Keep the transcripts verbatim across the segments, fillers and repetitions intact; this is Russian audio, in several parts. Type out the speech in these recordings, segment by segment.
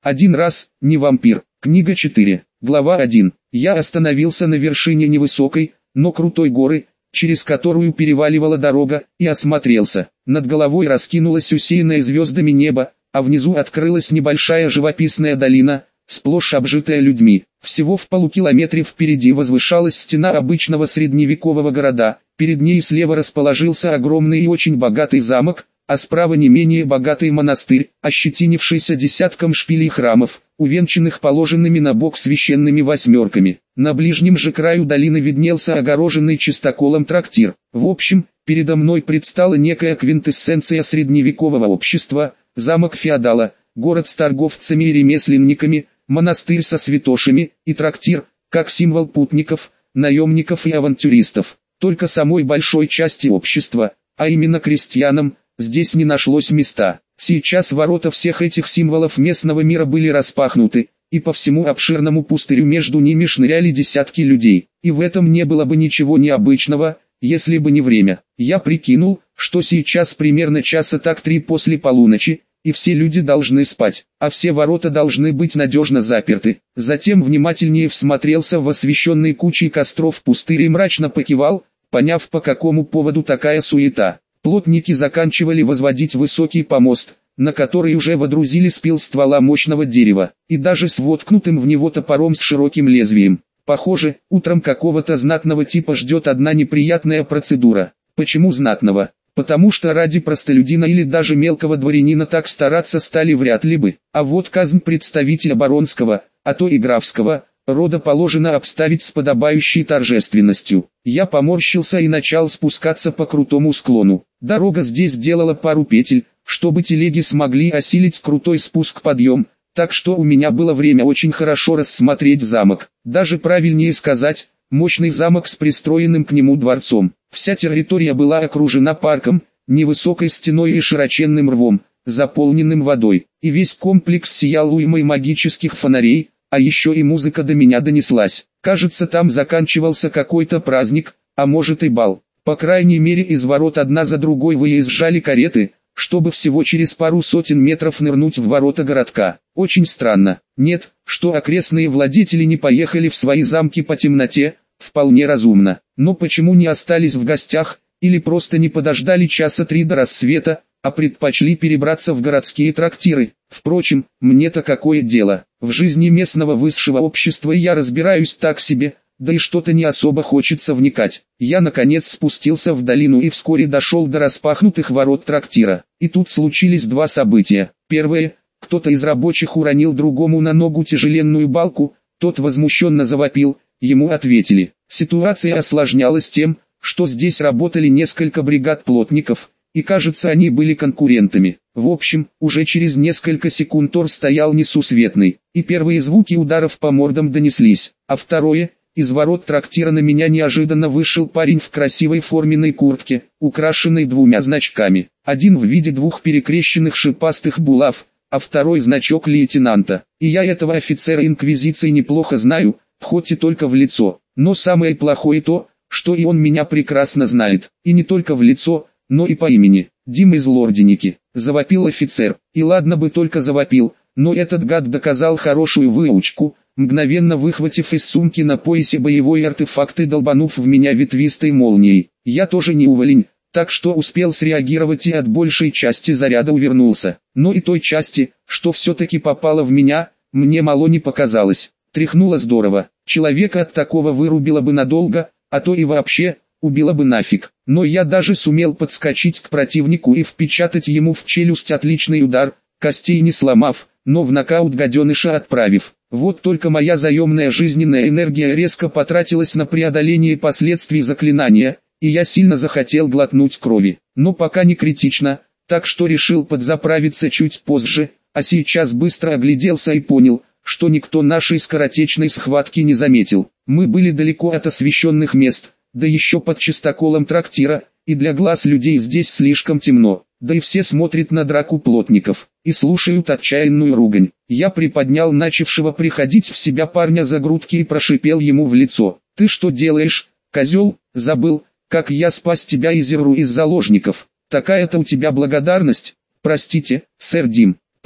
Один раз, не вампир. Книга четыре. Глава один. Я остановился на вершине невысокой, но крутой горы, через которую переваливала дорога, и осмотрелся. Над головой раскинулось усеянное звездами небо, а внизу открылась небольшая живописная долина, сплошь обжитая людьми. Всего в полукилометре впереди возвышалась стена обычного средневекового города, перед ней слева расположился огромный и очень богатый замок, а справа не менее богатый монастырь, ощетинившийся десятком шпилей храмов, увенчанных положенными на бок священными восьмерками. На ближнем же краю долины виднелся огороженный чистоколом трактир. В общем, передо мной предстала некая квинтэссенция средневекового общества, замок феодала, город с торговцами и ремесленниками, монастырь со святошами и трактир, как символ путников, наемников и авантюристов. Только самой большой части общества, а именно крестьянам, здесь не нашлось места. Сейчас ворота всех этих символов местного мира были распахнуты, и по всему обширному пустырю между ними шныряли десятки людей. И в этом не было бы ничего необычного, если бы не время. Я прикинул, что сейчас примерно часа так три после полуночи, и все люди должны спать, а все ворота должны быть надежно заперты. Затем внимательнее всмотрелся в освещенный кучей костров пустырь и мрачно покивал, поняв, по какому поводу такая суета. Плотники заканчивали возводить высокий помост, на который уже водрузили спил ствола мощного дерева, и даже с воткнутым в него топором с широким лезвием. Похоже, утром какого-то знатного типа ждет одна неприятная процедура. Почему знатного? Потому что ради простолюдина или даже мелкого дворянина так стараться стали вряд ли бы. А вот казнь представителя баронского, а то и графского рода положено обставить с подобающей торжественностью. Я поморщился и начал спускаться по крутому склону. Дорога здесь делала пару петель, чтобы телеги смогли осилить крутой спуск-подъем, так что у меня было время очень хорошо рассмотреть замок. Даже правильнее сказать, мощный замок с пристроенным к нему дворцом. Вся территория была окружена парком, невысокой стеной и широченным рвом, заполненным водой. И весь комплекс сиял уймой магических фонарей, а еще и музыка до меня донеслась. Кажется, там заканчивался какой-то праздник, а может и бал. По крайней мере, из ворот одна за другой выезжали кареты, чтобы всего через пару сотен метров нырнуть в ворота городка. Очень странно. Нет, что окрестные владетели не поехали в свои замки по темноте, вполне разумно. Но почему не остались в гостях, или просто не подождали часа три до рассвета, а предпочли перебраться в городские трактиры? Впрочем, мне-то какое дело? В жизни местного высшего общества я разбираюсь так себе, да и что-то не особо хочется вникать. Я наконец спустился в долину и вскоре дошел до распахнутых ворот трактира. И тут случились два события. Первое, кто-то из рабочих уронил другому на ногу тяжеленную балку, тот возмущенно завопил, ему ответили. Ситуация осложнялась тем, что здесь работали несколько бригад плотников, и кажется, они были конкурентами. В общем, уже через несколько секунд тор стоял несусветный, и первые звуки ударов по мордам донеслись, а второе, из ворот трактира на меня неожиданно вышел парень в красивой форменной куртке, украшенной двумя значками, один в виде двух перекрещенных шипастых булав, а второй значок лейтенанта. И я этого офицера инквизиции неплохо знаю, хоть и только в лицо, но самое плохое то, что и он меня прекрасно знает, и не только в лицо, но и по имени. Дим из Лорденики, завопил офицер, и ладно бы только завопил, но этот гад доказал хорошую выучку, мгновенно выхватив из сумки на поясе боевой артефакт и долбанув в меня ветвистой молнией. Я тоже не уволень, так что успел среагировать и от большей части заряда увернулся, но и той части, что все-таки попало в меня, мне мало не показалось. Тряхнуло здорово, человека от такого вырубило бы надолго, а то и вообще, убило бы нафиг. Но я даже сумел подскочить к противнику и впечатать ему в челюсть отличный удар, костей не сломав, но в нокаут гаденыша отправив. Вот только моя заемная жизненная энергия резко потратилась на преодоление последствий заклинания, и я сильно захотел глотнуть крови. Но пока не критично, так что решил подзаправиться чуть позже, а сейчас быстро огляделся и понял, что никто нашей скоротечной схватки не заметил. Мы были далеко от освещенных мест, да еще под чистоколом трактира, и для глаз людей здесь слишком темно, да и все смотрят на драку плотников, и слушают отчаянную ругань. Я приподнял начавшего приходить в себя парня за грудки и прошипел ему в лицо: «Ты что делаешь, козел? Забыл, как я спас тебя и Зерру из заложников? Такая-то у тебя благодарность?» «Простите, сэр Дим»,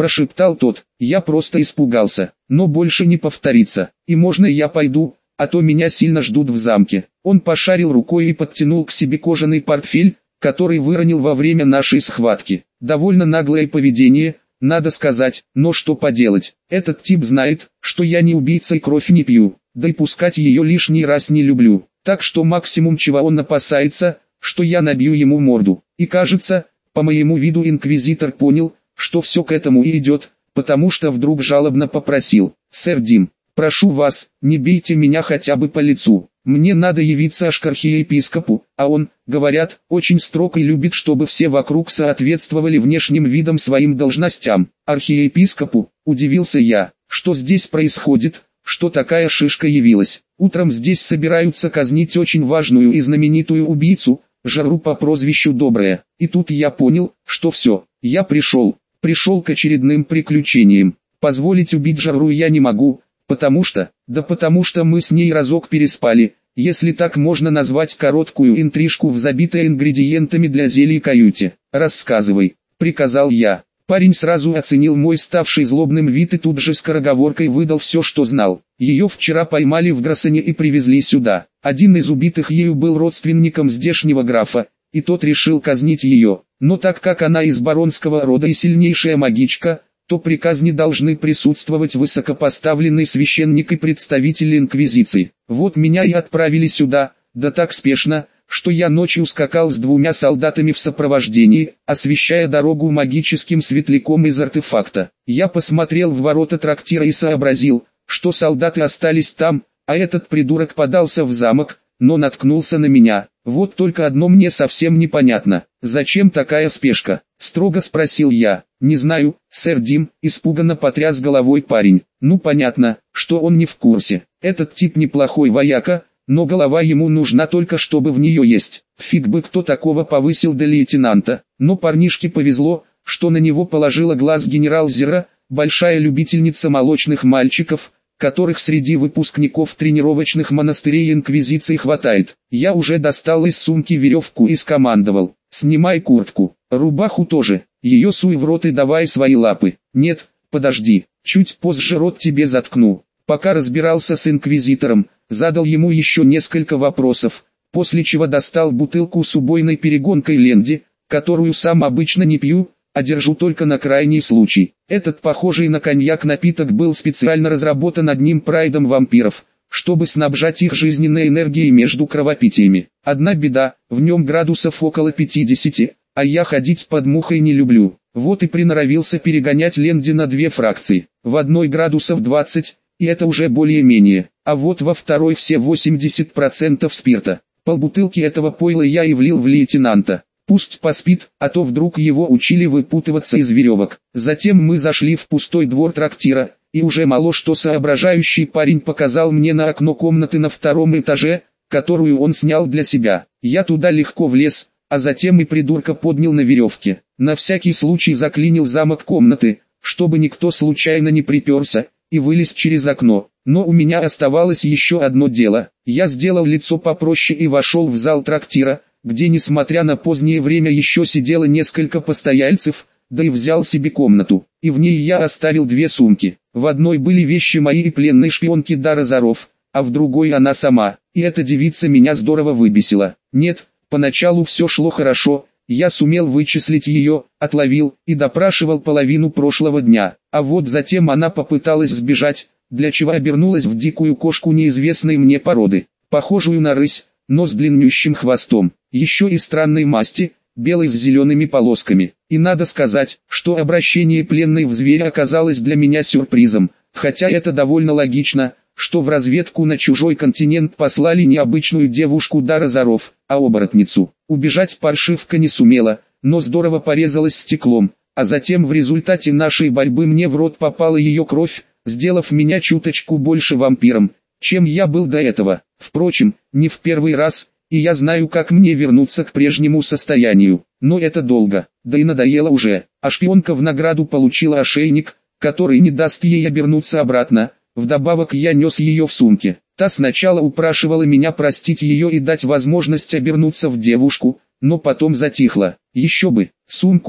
прошептал тот. Я просто испугался, но больше не повторится. И можно я пойду, а то меня сильно ждут в замке. Он пошарил рукой и подтянул к себе кожаный портфель, который выронил во время нашей схватки. Довольно наглое поведение, надо сказать, но что поделать. Этот тип знает, что я не убийца и кровь не пью, да и пускать ее лишний раз не люблю. Так что максимум чего он опасается, что я набью ему морду. И кажется, по моему виду инквизитор понял, что все к этому и идет, потому что вдруг жалобно попросил: «Сэр Дим, прошу вас, не бейте меня хотя бы по лицу. Мне надо явиться аж к архиепископу, а он, говорят, очень строг и любит, чтобы все вокруг соответствовали внешним видам своим должностям». «Архиепископу?» – удивился я. «Что здесь происходит? Что такая шишка явилась? Утром здесь собираются казнить очень важную и знаменитую убийцу, Жару по прозвищу Добрая. И тут я понял, что все, я пришел, пришел к очередным приключениям. Позволить убить Жару я не могу, потому что, да потому что мы с ней разок переспали, если так можно назвать короткую интрижку в забитой ингредиентами для зелий каюте. «Рассказывай», — приказал я. Парень сразу оценил мой ставший злобным вид и тут же скороговоркой выдал все, что знал. Ее вчера поймали в Гроссене и привезли сюда. Один из убитых ею был родственником здешнего графа, и тот решил казнить ее. Но так как она из баронского рода и сильнейшая магичка, то при казни должны присутствовать высокопоставленный священник и представитель инквизиции. Вот меня и отправили сюда, да так спешно, что я ночью скакал с двумя солдатами в сопровождении, освещая дорогу магическим светляком из артефакта. Я посмотрел в ворота трактира и сообразил, что солдаты остались там, а этот придурок подался в замок, но наткнулся на меня. Вот только одно мне совсем непонятно. «Зачем такая спешка?» — строго спросил я. «Не знаю, сэр Дим», — испуганно потряс головой парень. «Ну понятно, что он не в курсе. Этот тип неплохой вояка, но голова ему нужна только чтобы в нее есть. Фиг бы кто такого повысил до лейтенанта». Но парнишке повезло, что на него положила глаз генерал Зира, большая любительница молочных мальчиков, которых среди выпускников тренировочных монастырей инквизиции хватает. Я уже достал из сумки веревку и скомандовал: «Снимай куртку, рубаху тоже, ее суй в рот и давай свои лапы». «Нет, подожди, чуть позже рот тебе заткну». Пока разбирался с инквизитором, задал ему еще несколько вопросов, после чего достал бутылку с убойной перегонкой Ленди, которую сам обычно не пью, а держу только на крайний случай. Этот похожий на коньяк напиток был специально разработан одним прайдом вампиров, чтобы снабжать их жизненной энергией между кровопитиями. Одна беда, в нем градусов около пятидесяти, а я ходить под мухой не люблю. Вот и приноровился перегонять Ленди на две фракции. В одной градусов двадцать, и это уже более-менее, а вот во второй все восемьдесят процентов спирта. Полбутылки этого пойла я и влил в лейтенанта. Пусть поспит, а то вдруг его учили выпутываться из веревок. Затем мы зашли в пустой двор трактира, и уже мало что соображающий парень показал мне на окно комнаты на втором этаже, которую он снял для себя. Я туда легко влез, а затем и придурка поднял на веревке. На всякий случай заклинил замок комнаты, чтобы никто случайно не приперся, и вылез через окно. Но у меня оставалось еще одно дело. Я сделал лицо попроще и вошел в зал трактира, где несмотря на позднее время еще сидело несколько постояльцев, да и взял себе комнату. И в ней я оставил две сумки. В одной были вещи моей и пленной шпионки Дара Заров, а в другой она сама. И эта девица меня здорово выбесила. Нет, поначалу все шло хорошо, я сумел вычислить ее, отловил и допрашивал половину прошлого дня. А вот затем она попыталась сбежать, для чего обернулась в дикую кошку неизвестной мне породы, похожую на рысь, но с длиннющим хвостом, еще и странной масти, белой с зелеными полосками. И надо сказать, что обращение пленной в зверя оказалось для меня сюрпризом, хотя это довольно логично, что в разведку на чужой континент послали не обычную девушку Дара Заров, а оборотницу. Убежать паршивка не сумела, но здорово порезалась стеклом, а затем в результате нашей борьбы мне в рот попала ее кровь, сделав меня чуточку больше вампиром, чем я был до этого. Впрочем, не в первый раз, и я знаю, как мне вернуться к прежнему состоянию. Но это долго, да и надоело уже. А шпионка в награду получила ошейник, который не даст ей обернуться обратно. Вдобавок я нес ее в сумке. Та сначала упрашивала меня простить ее и дать возможность обернуться в девушку, но потом затихла. Еще бы, сумку,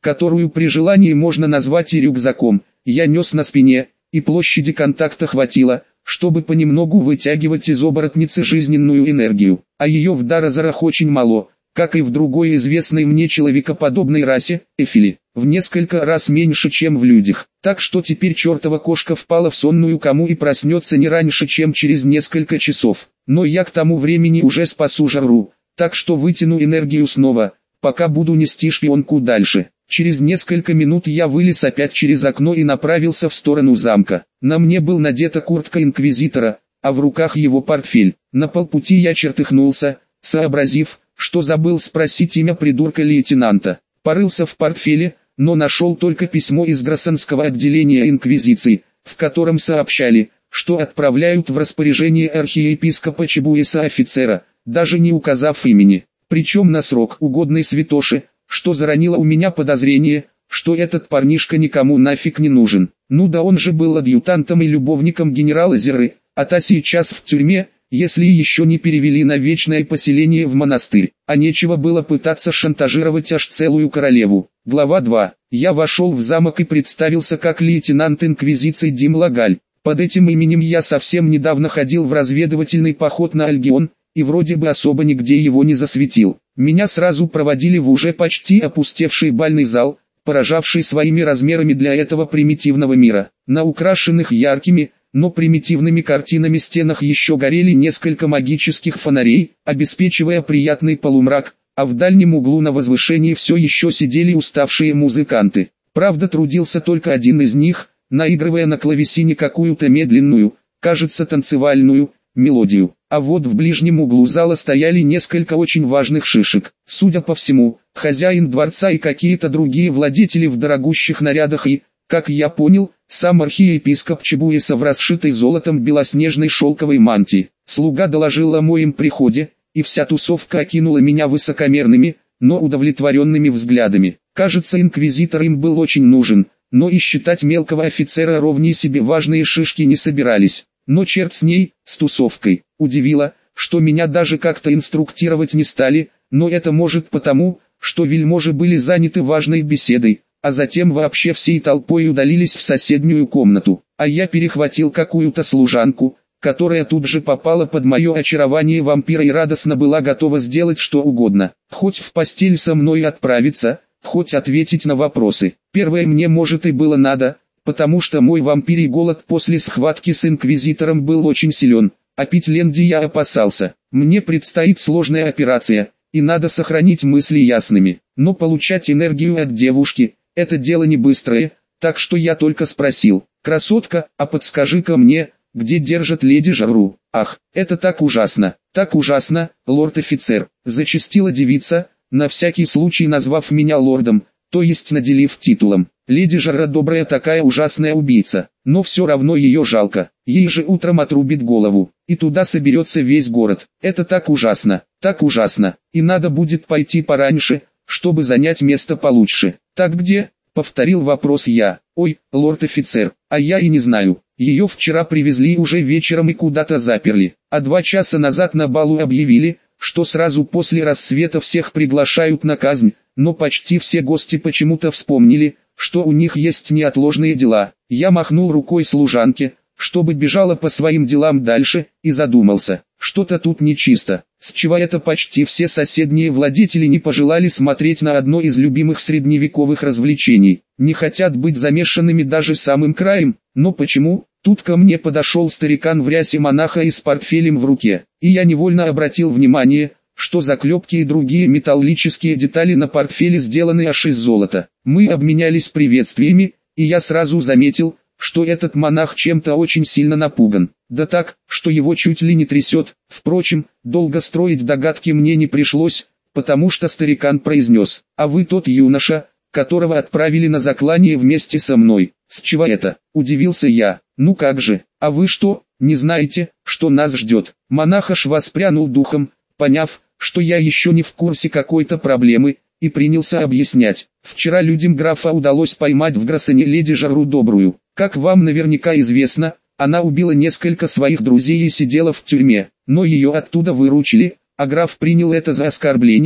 которую при желании можно назвать и рюкзаком, я нес на спине, и площади контакта хватило, чтобы понемногу вытягивать из оборотницы жизненную энергию, а ее в Даразарах очень мало, как и в другой известной мне человекоподобной расе, эфили, в несколько раз меньше, чем в людях. Так что теперь чертова кошка впала в сонную кому и проснется не раньше, чем через несколько часов. Но я к тому времени уже спасу жару, так что вытяну энергию снова, пока буду нести шпионку дальше. Через несколько минут я вылез опять через окно и направился в сторону замка. На мне был надета куртка инквизитора, а в руках его портфель. На полпути я чертыхнулся, сообразив, что забыл спросить имя придурка лейтенанта. Порылся в портфеле, но нашел только письмо из Гроссенского отделения инквизиции, в котором сообщали, что отправляют в распоряжение архиепископа Чебуэса офицера, даже не указав имени. Причем на срок, угодный святоше, что заронило у меня подозрение, что этот парнишка никому нафиг не нужен. Ну да он же был адъютантом и любовником генерала Зеры, а та сейчас в тюрьме, если еще не перевели на вечное поселение в монастырь. А нечего было пытаться шантажировать аж целую королеву. Глава два. Я вошел в замок и представился как лейтенант инквизиции Дим Лагаль. Под этим именем я совсем недавно ходил в разведывательный поход на Альгион, и вроде бы особо нигде его не засветил. Меня сразу проводили в уже почти опустевший бальный зал, поражавший своими размерами для этого примитивного мира. На украшенных яркими, но примитивными картинами стенах еще горели несколько магических фонарей, обеспечивая приятный полумрак, а в дальнем углу на возвышении все еще сидели уставшие музыканты. Правда, трудился только один из них, наигрывая на клавесине какую-то медленную, кажется танцевальную, мелодию. А вот в ближнем углу зала стояли несколько очень важных шишек. Судя по всему, хозяин дворца и какие-то другие владетели в дорогущих нарядах и, как я понял, сам архиепископ Чебуэса в расшитой золотом белоснежной шелковой мантии. Слуга доложил о моем приходе, и вся тусовка окинула меня высокомерными, но удовлетворенными взглядами. Кажется, инквизитор им был очень нужен, но и считать мелкого офицера ровнее себе важные шишки не собирались. Но черт с ней, с тусовкой. Удивило, что меня даже как-то инструктировать не стали, но это может потому, что вельможи были заняты важной беседой, а затем вообще всей толпой удалились в соседнюю комнату. А я перехватил какую-то служанку, которая тут же попала под мое очарование вампира и радостно была готова сделать что угодно. Хоть в постель со мной отправиться, хоть ответить на вопросы. Первое мне может и было надо, потому что мой вампирий голод после схватки с инквизитором был очень силен, а пить ленди я опасался. Мне предстоит сложная операция, и надо сохранить мысли ясными. Но получать энергию от девушки – это дело не быстрое, так что я только спросил: «Красотка, а подскажи-ка мне, где держат леди Жару?» «Ах, это так ужасно, так ужасно, лорд-офицер», – зачастила девица, на всякий случай назвав меня лордом, то есть наделив титулом. Леди Жара добрая такая ужасная убийца, но все равно ее жалко, ей же утром отрубит голову, и туда соберется весь город. Это так ужасно, так ужасно, и надо будет пойти пораньше, чтобы занять место получше. «Так где?» — повторил вопрос я. «Ой, лорд-офицер, а я и не знаю. Ее вчера привезли уже вечером и куда-то заперли, а два часа назад на балу объявили, что сразу после рассвета всех приглашают на казнь, но почти все гости почему-то вспомнили, что у них есть неотложные дела». Я махнул рукой служанке, чтобы бежала по своим делам дальше, и задумался, что-то тут нечисто. С чего это почти все соседние владетели не пожелали смотреть на одно из любимых средневековых развлечений, не хотят быть замешанными даже самым краем. Но почему? Тут ко мне подошел старикан в рясе монаха и с портфелем в руке, и я невольно обратил внимание, что заклепки и другие металлические детали на портфеле сделаны аж из золота. Мы обменялись приветствиями, и я сразу заметил, что этот монах чем-то очень сильно напуган. Да так, что его чуть ли не трясет. Впрочем, долго строить догадки мне не пришлось, потому что старикан произнес: «А вы тот юноша, которого отправили на заклание вместе со мной». «С чего это?» – удивился я. «Ну как же, а вы что, не знаете, что нас ждет?» Монах аж воспрянул духом, поняв, что я еще не в курсе какой-то проблемы, и принялся объяснять. «Вчера людям графа удалось поймать в Гроссене леди Жару Добрую. Как вам наверняка известно, она убила несколько своих друзей и сидела в тюрьме, но ее оттуда выручили, а граф принял это за оскорбление,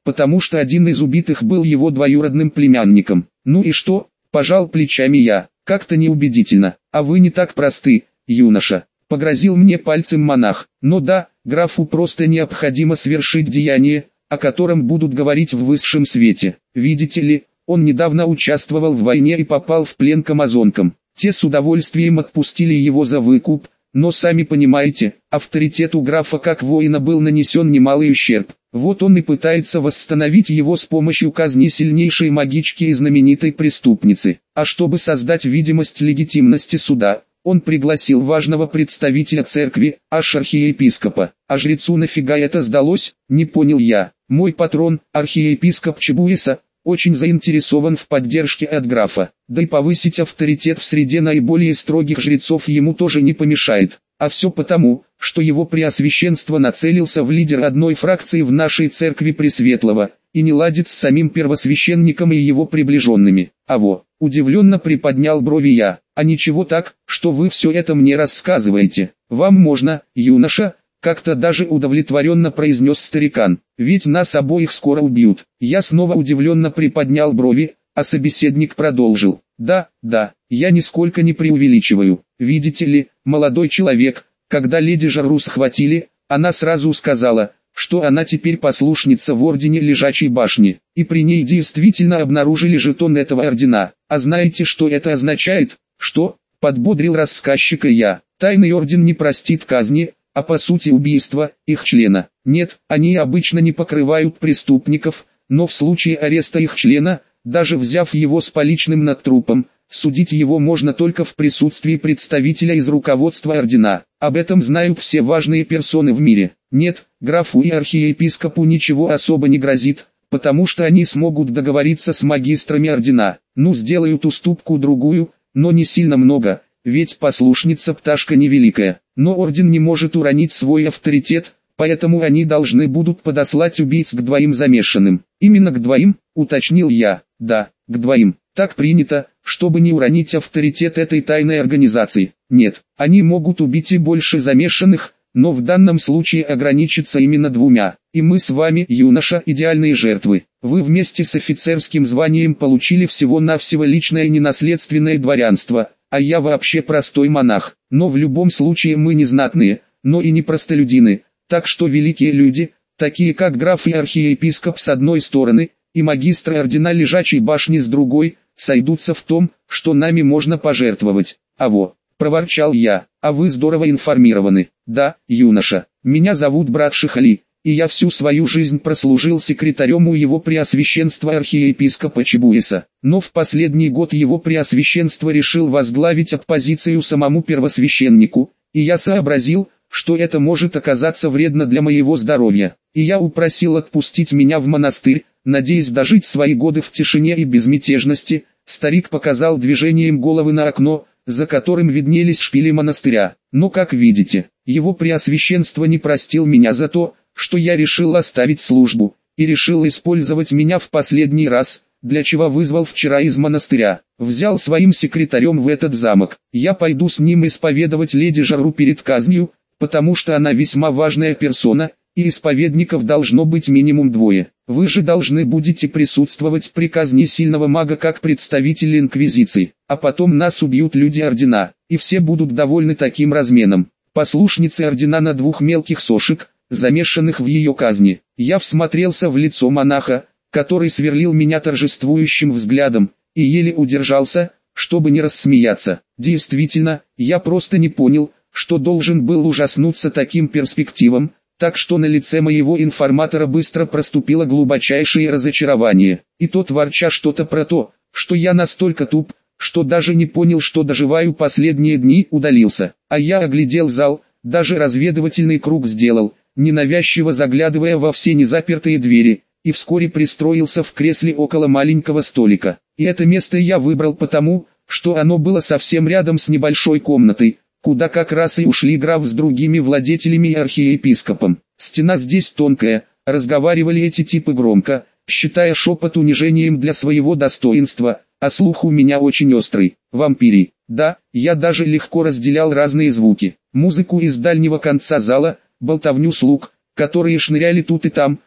потому что один из убитых был его двоюродным племянником. Ну и что? Пожал плечами я, как-то неубедительно. А вы не так просты, юноша. Погрозил мне пальцем монах. Но да, графу просто необходимо совершить деяние, о котором будут говорить в высшем свете. Видите ли, он недавно участвовал в войне и попал в плен к амазонкам. Те с удовольствием отпустили его за выкуп, но сами понимаете, авторитету графа как воина был нанесен немалый ущерб. Вот он и пытается восстановить его с помощью казни сильнейшей магички и знаменитой преступницы. А чтобы создать видимость легитимности суда, он пригласил важного представителя церкви, аж архиепископа. А жрецу нафига это сдалось, не понял я. Мой патрон, архиепископ Чебуэса, очень заинтересован в поддержке от графа. Да и повысить авторитет в среде наиболее строгих жрецов ему тоже не помешает. А все потому, что его преосвященство нацелился в лидер одной фракции в нашей церкви Пресветлого, и не ладит с самим первосвященником и его приближенными. А во, удивленно приподнял брови я. А ничего так, что вы все это мне рассказываете. Вам можно, юноша, как-то даже удовлетворенно произнес старикан. Ведь нас обоих скоро убьют. Я снова удивленно приподнял брови, а собеседник продолжил. Да, да, я нисколько не преувеличиваю. Видите ли, молодой человек, когда леди Жару схватили, она сразу сказала, что она теперь послушница в ордене Лежачей башни. И при ней действительно обнаружили жетон этого ордена. А знаете, что это означает? Что? Подбодрил рассказчика я. Тайный орден не простит казни, а по сути убийства их члена. Нет, они обычно не покрывают преступников, но в случае ареста их члена, даже взяв его с поличным над трупом, судить его можно только в присутствии представителя из руководства ордена. Об этом знают все важные персоны в мире. Нет, графу и архиепископу ничего особо не грозит, потому что они смогут договориться с магистрами ордена. Ну, сделают уступку другую, но не сильно много, ведь послушница пташка невеликая. Но орден не может уронить свой авторитет, поэтому они должны будут подослать убийц к двоим замешанным. Именно к двоим, уточнил я. Да, к двоим. Так принято, чтобы не уронить авторитет этой тайной организации. Нет, они могут убить и больше замешанных, но в данном случае ограничиться именно двумя. И мы с вами, юноша, идеальные жертвы. Вы вместе с офицерским званием получили всего-навсего личное ненаследственное дворянство, а я вообще простой монах. Но в любом случае мы не знатные, но и не простолюдины, так что великие люди, такие как граф и архиепископ с одной стороны, и магистры ордена Лежачей башни с другой, сойдутся в том, что нами можно пожертвовать. А во, проворчал я, а вы здорово информированы. Да, юноша, меня зовут брат Шихали, и я всю свою жизнь прослужил секретарем у его преосвященства архиепископа Чебуэса. Но в последний год его преосвященство решил возглавить оппозицию самому первосвященнику, и я сообразил, что это может оказаться вредно для моего здоровья. И я упросил отпустить меня в монастырь, надеясь дожить свои годы в тишине и безмятежности. Старик показал движением головы на окно, за которым виднелись шпили монастыря. Но, как видите, его преосвященство не простил меня за то, что я решил оставить службу, и решил использовать меня в последний раз, для чего вызвал вчера из монастыря. Взял своим секретарем в этот замок. Я пойду с ним исповедовать леди Жару перед казнью, потому что она весьма важная персона, и исповедников должно быть минимум двое. Вы же должны будете присутствовать при казни сильного мага как представители инквизиции, а потом нас убьют люди ордена, и все будут довольны таким разменом. Послушницы ордена на двух мелких сошек, замешанных в ее казни. Я всмотрелся в лицо монаха, который сверлил меня торжествующим взглядом, и еле удержался, чтобы не рассмеяться. Действительно, я просто не понял, что должен был ужаснуться таким перспективам, так что на лице моего информатора быстро проступило глубочайшее разочарование. И тот, ворча что-то про то, что я настолько туп, что даже не понял, что доживаю последние дни, удалился. А я оглядел зал, даже разведывательный круг сделал, ненавязчиво заглядывая во все незапертые двери, и вскоре пристроился в кресле около маленького столика. И это место я выбрал потому, что оно было совсем рядом с небольшой комнатой, куда как раз и ушли граф с другими владетелями и архиепископом. Стена здесь тонкая, разговаривали эти типы громко, считая шепот унижением для своего достоинства, а слух у меня очень острый. Вампирий. Да, я даже легко разделял разные звуки. Музыку из дальнего конца зала, болтовню слуг, которые шныряли тут и там,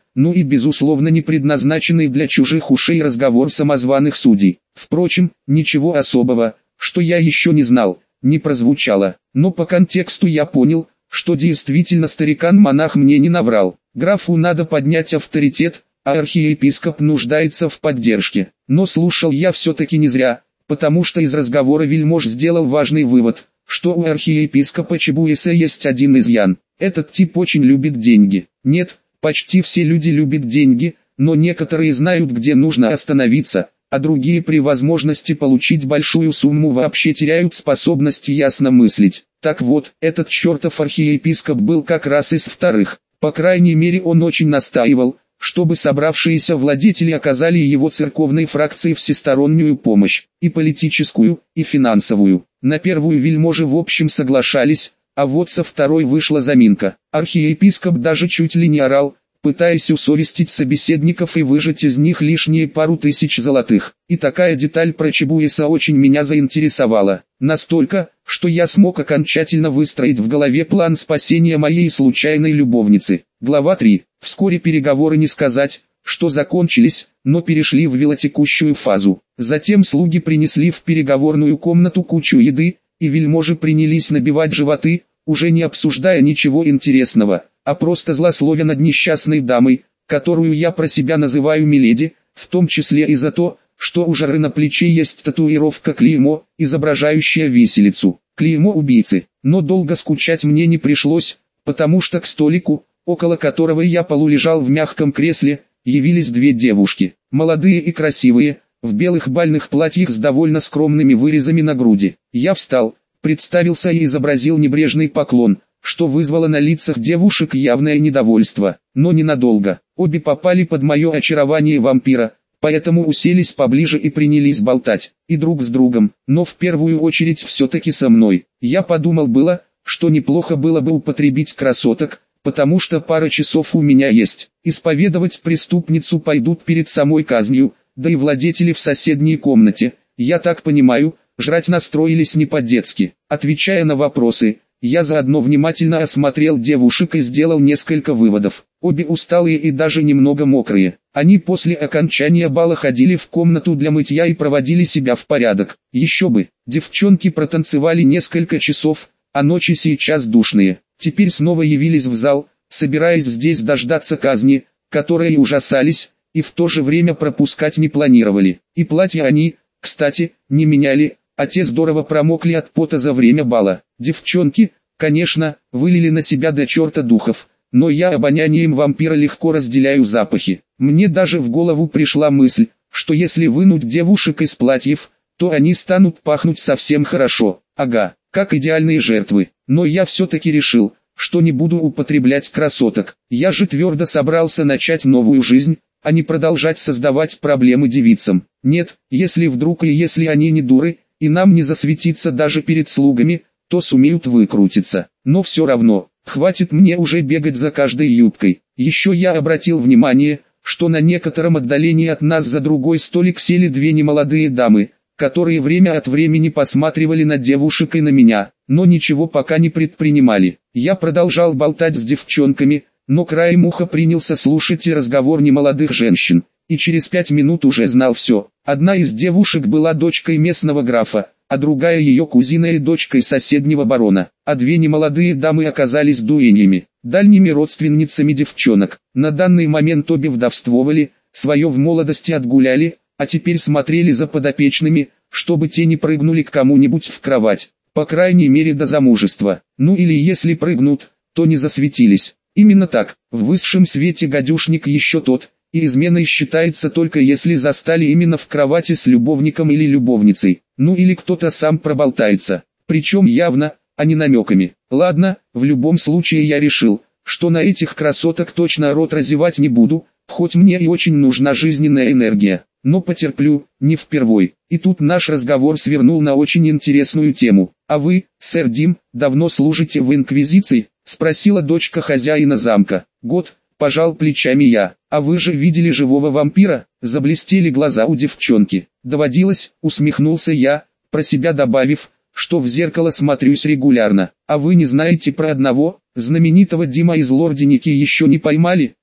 ну и безусловно не предназначенный для чужих ушей разговор самозваных судей. Впрочем, ничего особого, что я еще не знал, не прозвучало, но по контексту я понял, что действительно старикан-монах мне не наврал. Графу надо поднять авторитет, а архиепископ нуждается в поддержке. Но слушал я все-таки не зря, потому что из разговора вельмож сделал важный вывод, что у архиепископа Чебуэса есть один изъян. Этот тип очень любит деньги. Нет, почти все люди любят деньги, но некоторые знают, где нужно остановиться, а другие при возможности получить большую сумму вообще теряют способность ясно мыслить. Так вот, этот чертов архиепископ был как раз из вторых. По крайней мере, он очень настаивал, чтобы собравшиеся владетели оказали его церковной фракции всестороннюю помощь, и политическую, и финансовую. На первую вельможи в общем соглашались, а вот со второй вышла заминка. Архиепископ даже чуть ли не орал, пытаясь усовестить собеседников и выжать из них лишние пару тысяч золотых. И такая деталь про Чебуэса очень меня заинтересовала. Настолько, что я смог окончательно выстроить в голове план спасения моей случайной любовницы. Глава три. Вскоре переговоры не сказать, что закончились, но перешли в велотекущую фазу. Затем слуги принесли в переговорную комнату кучу еды, и вельможи принялись набивать животы, уже не обсуждая ничего интересного, а просто злословя над несчастной дамой, которую я про себя называю Миледи, в том числе и за то, что у жары на плече есть татуировка-клеймо, изображающая виселицу, клеймо убийцы. Но долго скучать мне не пришлось, потому что к столику, около которого я полулежал в мягком кресле, явились две девушки, молодые и красивые, в белых бальных платьях с довольно скромными вырезами на груди. Я встал, представился и изобразил небрежный поклон, что вызвало на лицах девушек явное недовольство, но ненадолго. Обе попали под мое очарование вампира, поэтому уселись поближе и принялись болтать, и друг с другом, но в первую очередь все-таки со мной. Я подумал было, что неплохо было бы употребить красоток, потому что пара часов у меня есть. Исповедовать преступницу пойдут перед самой казнью, да и владетели в соседней комнате, я так понимаю, жрать настроились не по-детски. Отвечая на вопросы, я заодно внимательно осмотрел девушек и сделал несколько выводов. Обе усталые и даже немного мокрые. Они после окончания бала ходили в комнату для мытья и проводили себя в порядок. Еще бы, девчонки протанцевали несколько часов, а ночи сейчас душные. Теперь снова явились в зал, собираясь здесь дождаться казни, которые ужасались, и в то же время пропускать не планировали. И платья они, кстати, не меняли, а те здорово промокли от пота за время бала. Девчонки, конечно, вылили на себя до черта духов, но я обонянием вампира легко разделяю запахи. Мне даже в голову пришла мысль, что если вынуть девушек из платьев, то они станут пахнуть совсем хорошо. Ага, как идеальные жертвы. Но я все-таки решил, что не буду употреблять красоток. Я же твердо собрался начать новую жизнь, а не продолжать создавать проблемы девицам. Нет, если вдруг и если они не дуры, и нам не засветиться даже перед слугами, то сумеют выкрутиться. Но все равно, хватит мне уже бегать за каждой юбкой. Еще я обратил внимание, что на некотором отдалении от нас за другой столик сели две немолодые дамы, которые время от времени посматривали на девушек и на меня, но ничего пока не предпринимали. Я продолжал болтать с девчонками, но краем уха принялся слушать и разговор немолодых женщин, и через пять минут уже знал все. Одна из девушек была дочкой местного графа, а другая ее кузина и дочкой соседнего барона, а две немолодые дамы оказались дуэньями, дальними родственницами девчонок. На данный момент обе вдовствовали, свое в молодости отгуляли, а теперь смотрели за подопечными, чтобы те не прыгнули к кому-нибудь в кровать, по крайней мере до замужества, ну или если прыгнут, то не засветились. Именно так, в высшем свете гадюшник еще тот, и изменой считается только если застали именно в кровати с любовником или любовницей, ну или кто-то сам проболтается, причем явно, а не намеками. Ладно, в любом случае я решил, что на этих красоток точно рот разевать не буду, хоть мне и очень нужна жизненная энергия, но потерплю, не впервой. И тут наш разговор свернул на очень интересную тему. «А вы, сэр Дим, давно служите в Инквизиции?» — спросила дочка хозяина замка. «Год», — пожал плечами я. «А вы же видели живого вампира?» — заблестели глаза у девчонки. «Доводилось», — усмехнулся я, про себя добавив, что в зеркало смотрюсь регулярно. «А вы не знаете про одного, знаменитого Дима из Лорденики еще не поймали?»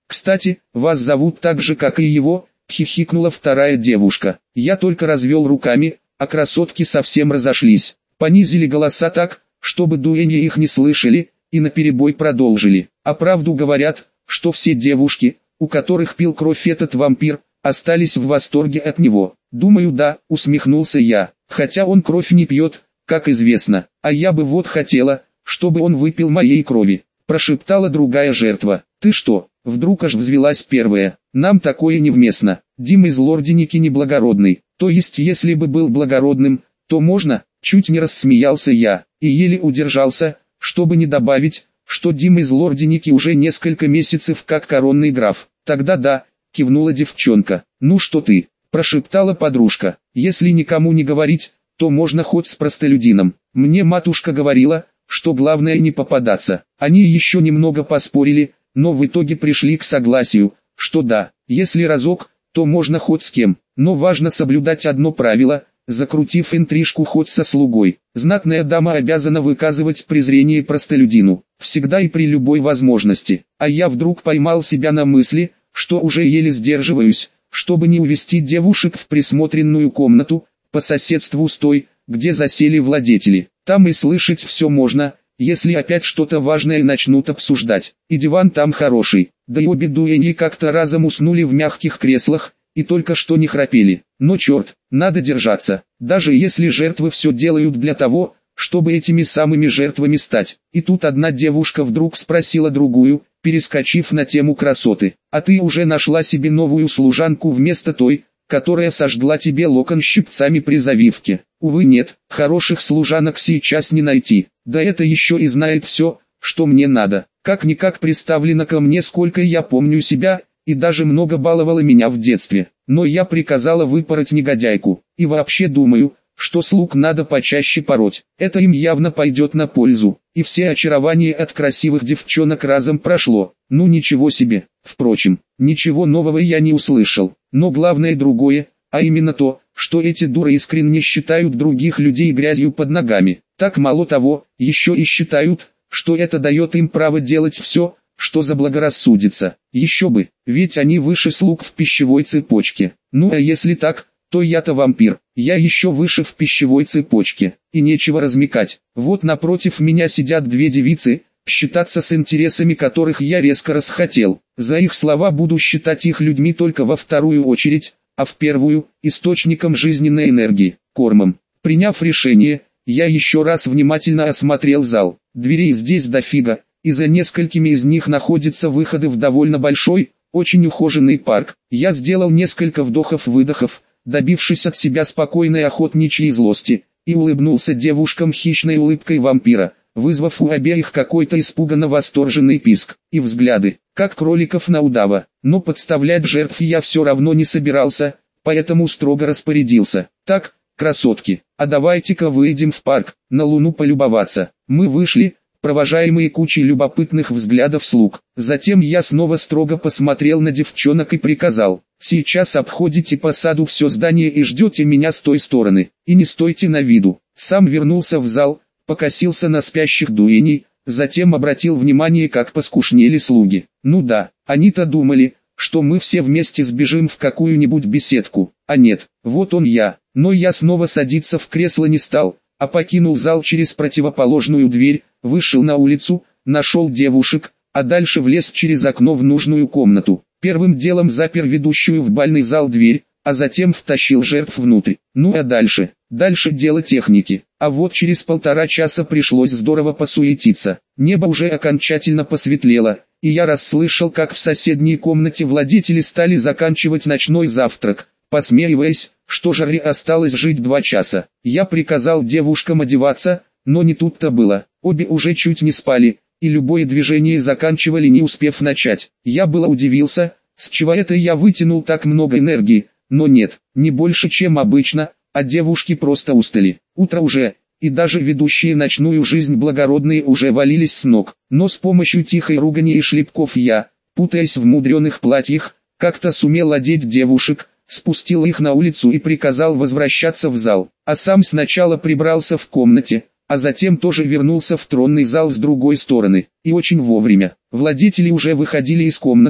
«Кстати, вас зовут так же, как и его?» — хихикнула вторая девушка. Я только развел руками, а красотки совсем разошлись. Понизили голоса так, чтобы дуэньи их не слышали, и наперебой продолжили. А правду говорят, что все девушки, у которых пил кровь этот вампир, остались в восторге от него. Думаю, да, усмехнулся я, хотя он кровь не пьет, как известно, а я бы вот хотела, чтобы он выпил моей крови, прошептала другая жертва. Ты что, вдруг аж взвелась первая, нам такое невместно, Дим из Лорденики неблагородный, то есть если бы был благородным, то можно, чуть не рассмеялся я, и еле удержался, чтобы не добавить, что Дим из Лорденики уже несколько месяцев как коронный граф. Тогда да, кивнула девчонка. Ну что ты, прошептала подружка, если никому не говорить, то можно хоть с простолюдином. Мне матушка говорила, что главное не попадаться. Они еще немного поспорили, но в итоге пришли к согласию, что да, если разок, то можно хоть с кем, но важно соблюдать одно правило, закрутив интрижку хоть со слугой. Знатная дама обязана выказывать презрение простолюдину, всегда и при любой возможности. А я вдруг поймал себя на мысли, что уже еле сдерживаюсь, чтобы не увести девушек в присмотренную комнату, по соседству с той, где засели владетели. Там и слышать все можно, если опять что-то важное начнут обсуждать. И диван там хороший, да и обе дуэньи как-то разом уснули в мягких креслах, и только что не храпели. Но черт, надо держаться, даже если жертвы все делают для того, чтобы этими самыми жертвами стать. И тут одна девушка вдруг спросила другую, перескочив на тему красоты: «А ты уже нашла себе новую служанку вместо той, которая сожгла тебе локон щипцами при завивке?» «Увы, нет, хороших служанок сейчас не найти, да это еще и знает все, что мне надо. Как-никак приставлена ко мне, сколько я помню себя, и даже много баловала меня в детстве, но я приказала выпороть негодяйку, и вообще думаю, что слуг надо почаще пороть, это им явно пойдет на пользу». И все очарование от красивых девчонок разом прошло. Ну ничего себе. Впрочем, ничего нового я не услышал, но главное другое, а именно то, что эти дуры искренне считают других людей грязью под ногами. Так мало того, еще и считают, что это дает им право делать все, что заблагорассудится. Еще бы, ведь они выше слуг в пищевой цепочке. Ну а если так, то я-то вампир, я еще выше в пищевой цепочке, и нечего размекать. Вот напротив меня сидят две девицы, считаться с интересами которых я резко расхотел. За их слова буду считать их людьми только во вторую очередь, а в первую – источником жизненной энергии, кормом. Приняв решение, я еще раз внимательно осмотрел зал. Дверей здесь дофига, и за несколькими из них находятся выходы в довольно большой, очень ухоженный парк. Я сделал несколько вдохов-выдохов, добившись от себя спокойной охотничьей злости, и улыбнулся девушкам хищной улыбкой вампира, вызвав у обеих какой-то испуганно восторженный писк и взгляды, как кроликов на удава. Но подставлять жертв я все равно не собирался, поэтому строго распорядился: «Так, красотки, а давайте-ка выйдем в парк, на луну полюбоваться». Мы вышли, провожаемые кучей любопытных взглядов слуг. Затем я снова строго посмотрел на девчонок и приказал: «Сейчас обходите по саду все здание и ждете меня с той стороны, и не стойте на виду». Сам вернулся в зал, покосился на спящих дуэней, затем обратил внимание, как поскушнели слуги. Ну да, они-то думали, что мы все вместе сбежим в какую-нибудь беседку, а нет, вот он я. Но я снова садиться в кресло не стал, а покинул зал через противоположную дверь, вышел на улицу, нашел девушек, а дальше влез через окно в нужную комнату. Первым делом запер ведущую в бальный зал дверь, а затем втащил жертв внутрь. Ну а дальше, дальше дело техники. А вот через полтора часа пришлось здорово посуетиться. Небо уже окончательно посветлело, и я расслышал, как в соседней комнате владетели стали заканчивать ночной завтрак, посмеиваясь, что жаре осталось жить два часа. Я приказал девушкам одеваться, но не тут-то было. Обе уже чуть не спали, и любое движение заканчивали, не успев начать. Я было удивился, с чего это я вытянул так много энергии, но нет, не больше, чем обычно, а девушки просто устали. Утро уже, и даже ведущие ночную жизнь благородные уже валились с ног. Но с помощью тихой ругани и шлепков я, путаясь в мудреных платьях, как-то сумел одеть девушек, спустил их на улицу и приказал возвращаться в зал. А сам сначала прибрался в комнате, а затем тоже вернулся в тронный зал с другой стороны. И очень вовремя. Владетели уже выходили из комнаты,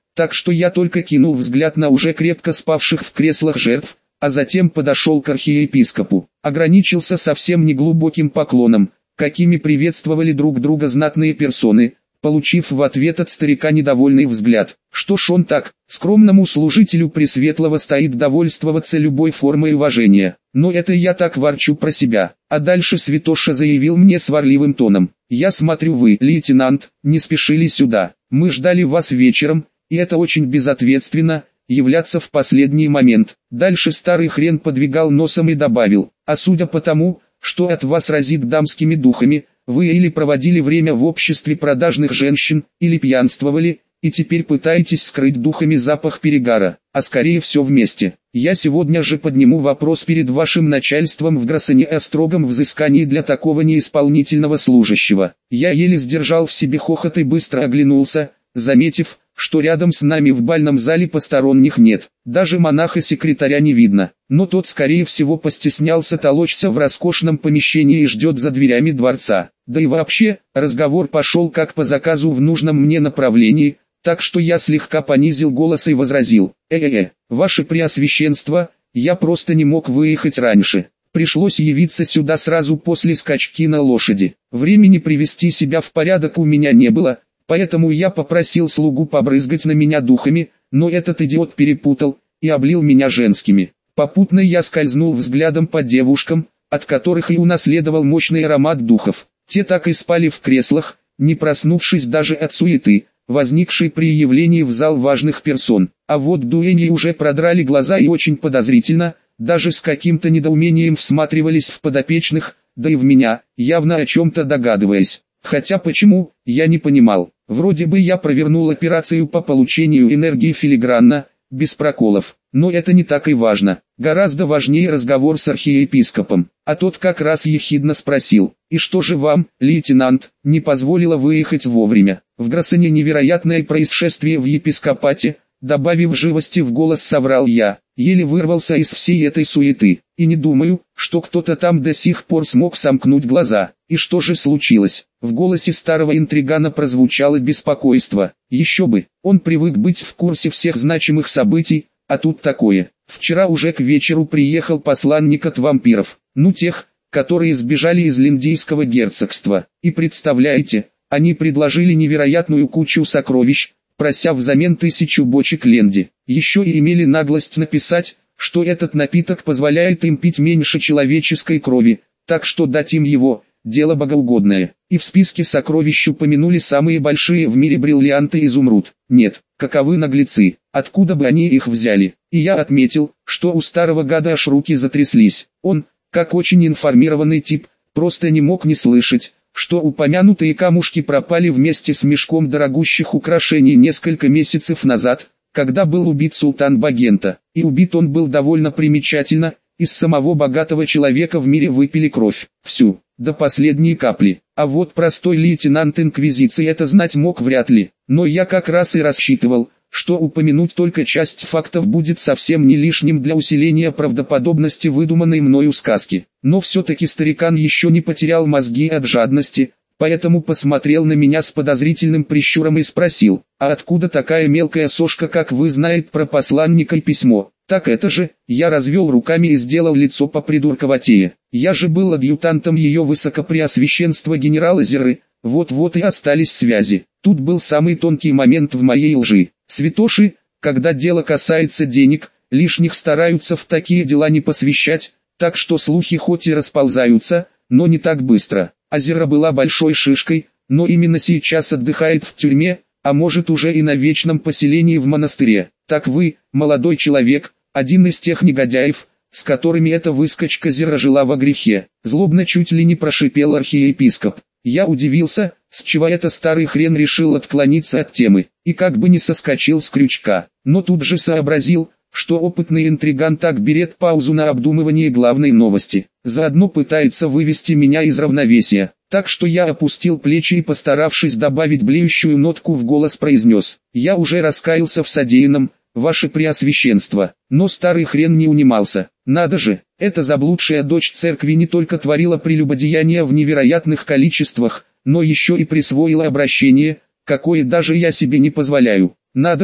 так что я только кинул взгляд на уже крепко спавших в креслах жертв, а затем подошел к архиепископу, ограничился совсем неглубоким поклоном, какими приветствовали друг друга знатные персоны, получив в ответ от старика недовольный взгляд. Что ж он так, скромному служителю Пресветлого стоит довольствоваться любой формой уважения. Но это я так ворчу про себя. А дальше святоша заявил мне сварливым тоном: «Я смотрю, вы, лейтенант, не спешили сюда. Мы ждали вас вечером, и это очень безответственно, являться в последний момент». Дальше старый хрен подвигал носом и добавил: «А судя по тому, что от вас разит дамскими духами, вы или проводили время в обществе продажных женщин, или пьянствовали, и теперь пытаетесь скрыть духами запах перегара, а скорее все вместе. Я сегодня же подниму вопрос перед вашим начальством в Гроссене о строгом взыскании для такого неисполнительного служащего». Я еле сдержал в себе хохот и быстро оглянулся, заметив, что рядом с нами в бальном зале посторонних нет, даже монаха-секретаря не видно, но тот скорее всего постеснялся толочься в роскошном помещении и ждет за дверями дворца. Да и вообще, разговор пошел как по заказу в нужном мне направлении, так что я слегка понизил голос и возразил: «Э-э-э, ваше преосвященство, я просто не мог выехать раньше. Пришлось явиться сюда сразу после скачки на лошади. Времени привести себя в порядок у меня не было». Поэтому я попросил слугу побрызгать на меня духами, но этот идиот перепутал и облил меня женскими. Попутно я скользнул взглядом по девушкам, от которых и унаследовал мощный аромат духов. Те так и спали в креслах, не проснувшись даже от суеты, возникшей при явлении в зал важных персон. А вот дуэньи уже продрали глаза и очень подозрительно, даже с каким-то недоумением всматривались в подопечных, да и в меня, явно о чем-то догадываясь. Хотя почему, я не понимал. Вроде бы я провернул операцию по получению энергии филигранно, без проколов. Но это не так и важно. Гораздо важнее разговор с архиепископом. А тот как раз ехидно спросил: «И что же вам, лейтенант, не позволило выехать вовремя?» В Гроссене невероятное происшествие в епископате, добавив живости в голос, соврал я. Еле вырвался из всей этой суеты. И не думаю, что кто-то там до сих пор смог сомкнуть глаза. И что же случилось? В голосе старого интригана прозвучало беспокойство. Еще бы, он привык быть в курсе всех значимых событий, а тут такое. Вчера уже к вечеру приехал посланник от вампиров. Ну тех, которые сбежали из Линдийского герцогства. И представляете, они предложили невероятную кучу сокровищ, прося взамен тысячу бочек ленди. Еще и имели наглость написать, что этот напиток позволяет им пить меньше человеческой крови, так что дать им его – дело богоугодное. И в списке сокровищ упомянули самые большие в мире бриллианты и изумруд. Нет, каковы наглецы, откуда бы они их взяли? И я отметил, что у старого гада аж руки затряслись. Он, как очень информированный тип, просто не мог не слышать, что упомянутые камушки пропали вместе с мешком дорогущих украшений несколько месяцев назад, когда был убит султан Багента. И убит он был довольно примечательно, из самого богатого человека в мире выпили кровь, всю, до последней капли. А вот простой лейтенант Инквизиции это знать мог вряд ли, но я как раз и рассчитывал, что упомянуть только часть фактов будет совсем не лишним для усиления правдоподобности выдуманной мною сказки. Но все-таки старикан еще не потерял мозги от жадности, поэтому посмотрел на меня с подозрительным прищуром и спросил: «А откуда такая мелкая сошка, как вы, знает про посланника и письмо?» «Так это же», я развел руками и сделал лицо попридурковатее. «Я же был адъютантом ее высокопреосвященства генерала Зеры, вот-вот и остались связи». Тут был самый тонкий момент в моей лжи. Святоши, когда дело касается денег, лишних стараются в такие дела не посвящать, так что слухи хоть и расползаются, но не так быстро. Азера была большой шишкой, но именно сейчас отдыхает в тюрьме, а может уже и на вечном поселении в монастыре. Так вы, молодой человек, один из тех негодяев, с которыми эта выскочка Зера жила во грехе. Злобно чуть ли не прошипел архиепископ. Я удивился, с чего это старый хрен решил отклониться от темы, и как бы не соскочил с крючка, но тут же сообразил, что опытный интриган так берет паузу на обдумывание главной новости, заодно пытается вывести меня из равновесия, так что я опустил плечи и, постаравшись добавить блеющую нотку в голос, произнес: «Я уже раскаялся в содеянном, ваше преосвященство». Но старый хрен не унимался. Надо же, эта заблудшая дочь церкви не только творила прелюбодеяния в невероятных количествах, но еще и присвоила обращение, какое даже я себе не позволяю. Надо же,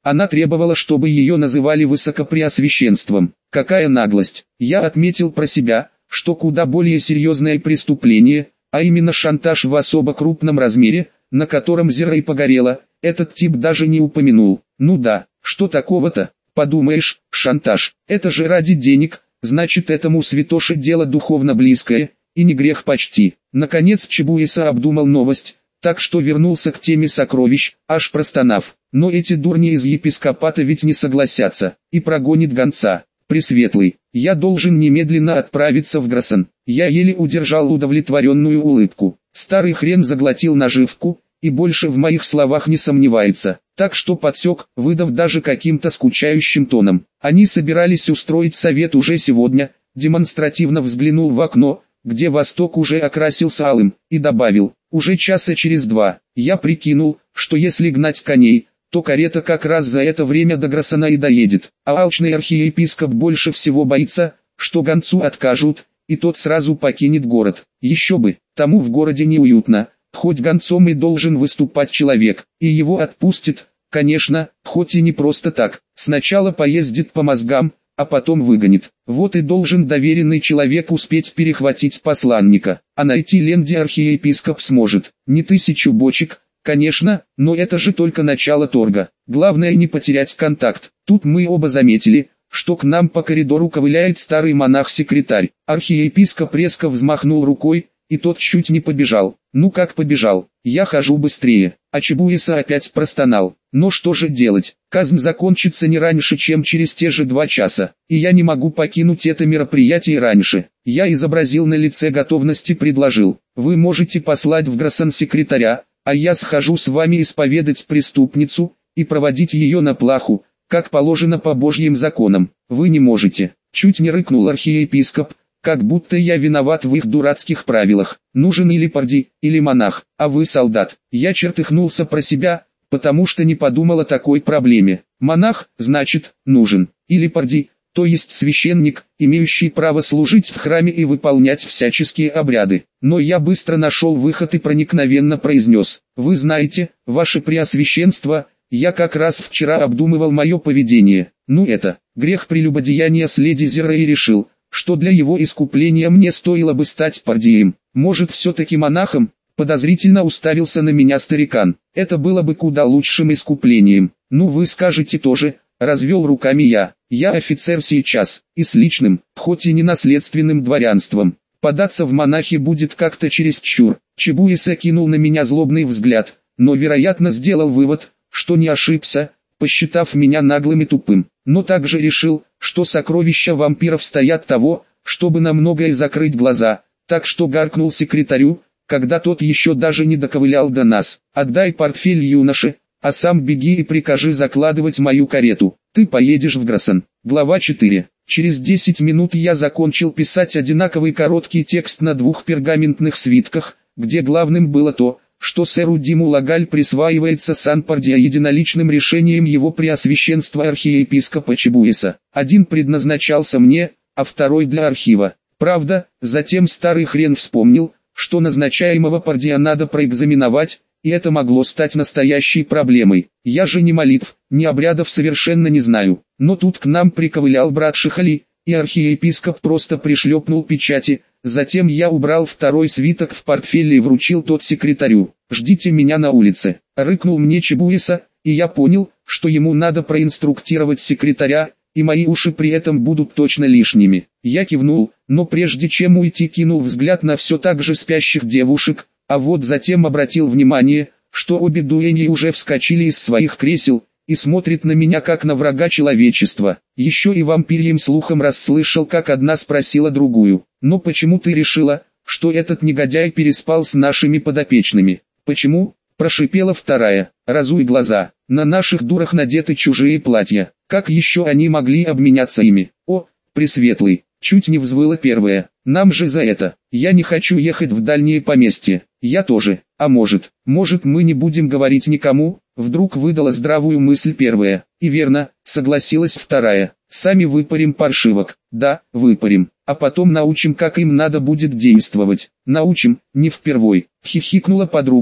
Она требовала, чтобы ее называли высокопреосвященством. Какая наглость! Я отметил про себя, что куда более серьезное преступление, а именно шантаж в особо крупном размере, на котором Зира и погорела, этот тип даже не упомянул. Ну да, что такого-то? Подумаешь, шантаж, это же ради денег, значит этому святоше дело духовно близкое, и не грех почти. Наконец Чебуэса обдумал новость, так что вернулся к теме сокровищ, аж простонав. Но эти дурни из епископата ведь не согласятся, и прогонит гонца. Пресветлый, я должен немедленно отправиться в Грасан. Я еле удержал удовлетворенную улыбку. Старый хрен заглотил наживку, и больше в моих словах не сомневается, так что подсек, выдав даже каким-то скучающим тоном. Они собирались устроить совет уже сегодня, демонстративно взглянул в окно, где восток уже окрасился алым, и добавил, уже часа через два. Я прикинул, что если гнать коней, то карета как раз за это время до Грасана и доедет, а алчный архиепископ больше всего боится, что гонцу откажут, и тот сразу покинет город. Еще бы, тому в городе неуютно, хоть гонцом и должен выступать человек, и его отпустит, конечно, хоть и не просто так, сначала поездит по мозгам, а потом выгонит. Вот и должен доверенный человек успеть перехватить посланника, а найти Ленди архиепископ сможет, не тысячу бочек, конечно, но это же только начало торга. Главное не потерять контакт. Тут мы оба заметили, что к нам по коридору ковыляет старый монах-секретарь. Архиепископ резко взмахнул рукой, и тот чуть не побежал. Ну как побежал? Я хожу быстрее. А Чебуэса опять простонал. Но что же делать? Казнь закончится не раньше, чем через те же два часа. И я не могу покинуть это мероприятие раньше. Я изобразил на лице готовность и предложил. Вы можете послать в Грасан секретаря, а я схожу с вами исповедать преступницу, и проводить ее на плаху, как положено по Божьим законам. Вы не можете. Чуть не рыкнул архиепископ, как будто я виноват в их дурацких правилах. Нужен или парди, или монах, а вы солдат. Я чертыхнулся про себя, потому что не подумал о такой проблеме. Монах, значит, нужен. Или парди, то есть священник, имеющий право служить в храме и выполнять всяческие обряды. Но я быстро нашел выход и проникновенно произнес: «Вы знаете, ваше преосвященство, я как раз вчера обдумывал мое поведение. Ну это, грех прелюбодеяния с леди Зирой, и решил, что для его искупления мне стоило бы стать пардием. Может, все-таки монахом?» Подозрительно уставился на меня старикан. «Это было бы куда лучшим искуплением. Ну вы скажете тоже», развел руками я. «Я офицер сейчас, и с личным, хоть и не наследственным дворянством. Податься в монахи будет как-то чересчур». Чебуэса кинул на меня злобный взгляд, но вероятно сделал вывод, что не ошибся, посчитав меня наглым и тупым. Но также решил, что сокровища вампиров стоят того, чтобы на многое закрыть глаза, так что гаркнул секретарю, когда тот еще даже не доковылял до нас: «Отдай портфель юноше, а сам беги и прикажи закладывать мою карету. Ты поедешь в Грасан». Глава четыре. Через десять минут я закончил писать одинаковый короткий текст на двух пергаментных свитках, где главным было то, что сэру Диму Лагаль присваивается сан-пардия единоличным решением его преосвященства архиепископа Чебуэса. Один предназначался мне, а второй для архива. Правда, затем старый хрен вспомнил, что назначаемого пардия надо проэкзаменовать, и это могло стать настоящей проблемой. Я же ни молитв, ни обрядов совершенно не знаю. Но тут к нам приковылял брат Шихали, и архиепископ просто пришлепнул печати. Затем я убрал второй свиток в портфель и вручил тот секретарю. «Ждите меня на улице», — рыкнул мне Чебуэса, и я понял, что ему надо проинструктировать секретаря, и мои уши при этом будут точно лишними. Я кивнул, но прежде чем уйти, кинул взгляд на все так же спящих девушек, а вот затем обратил внимание, что обе дуэньи уже вскочили из своих кресел и смотрят на меня как на врага человечества. Еще и вампирьим слухом расслышал, как одна спросила другую: «Но почему ты решила, что этот негодяй переспал с нашими подопечными?» «Почему?» – прошипела вторая. «Разуй глаза, на наших дурах надеты чужие платья, как еще они могли обменяться ими?» «О, пресветлый!» – чуть не взвыла первая. «Нам же за это. Я не хочу ехать в дальние поместья». «Я тоже. А может, может мы не будем говорить никому?» Вдруг выдала здравую мысль первая. «И верно», — согласилась вторая. «Сами выпарим паршивок». «Да, выпарим. А потом научим, как им надо будет действовать». «Научим, не впервой», — хихикнула подруга,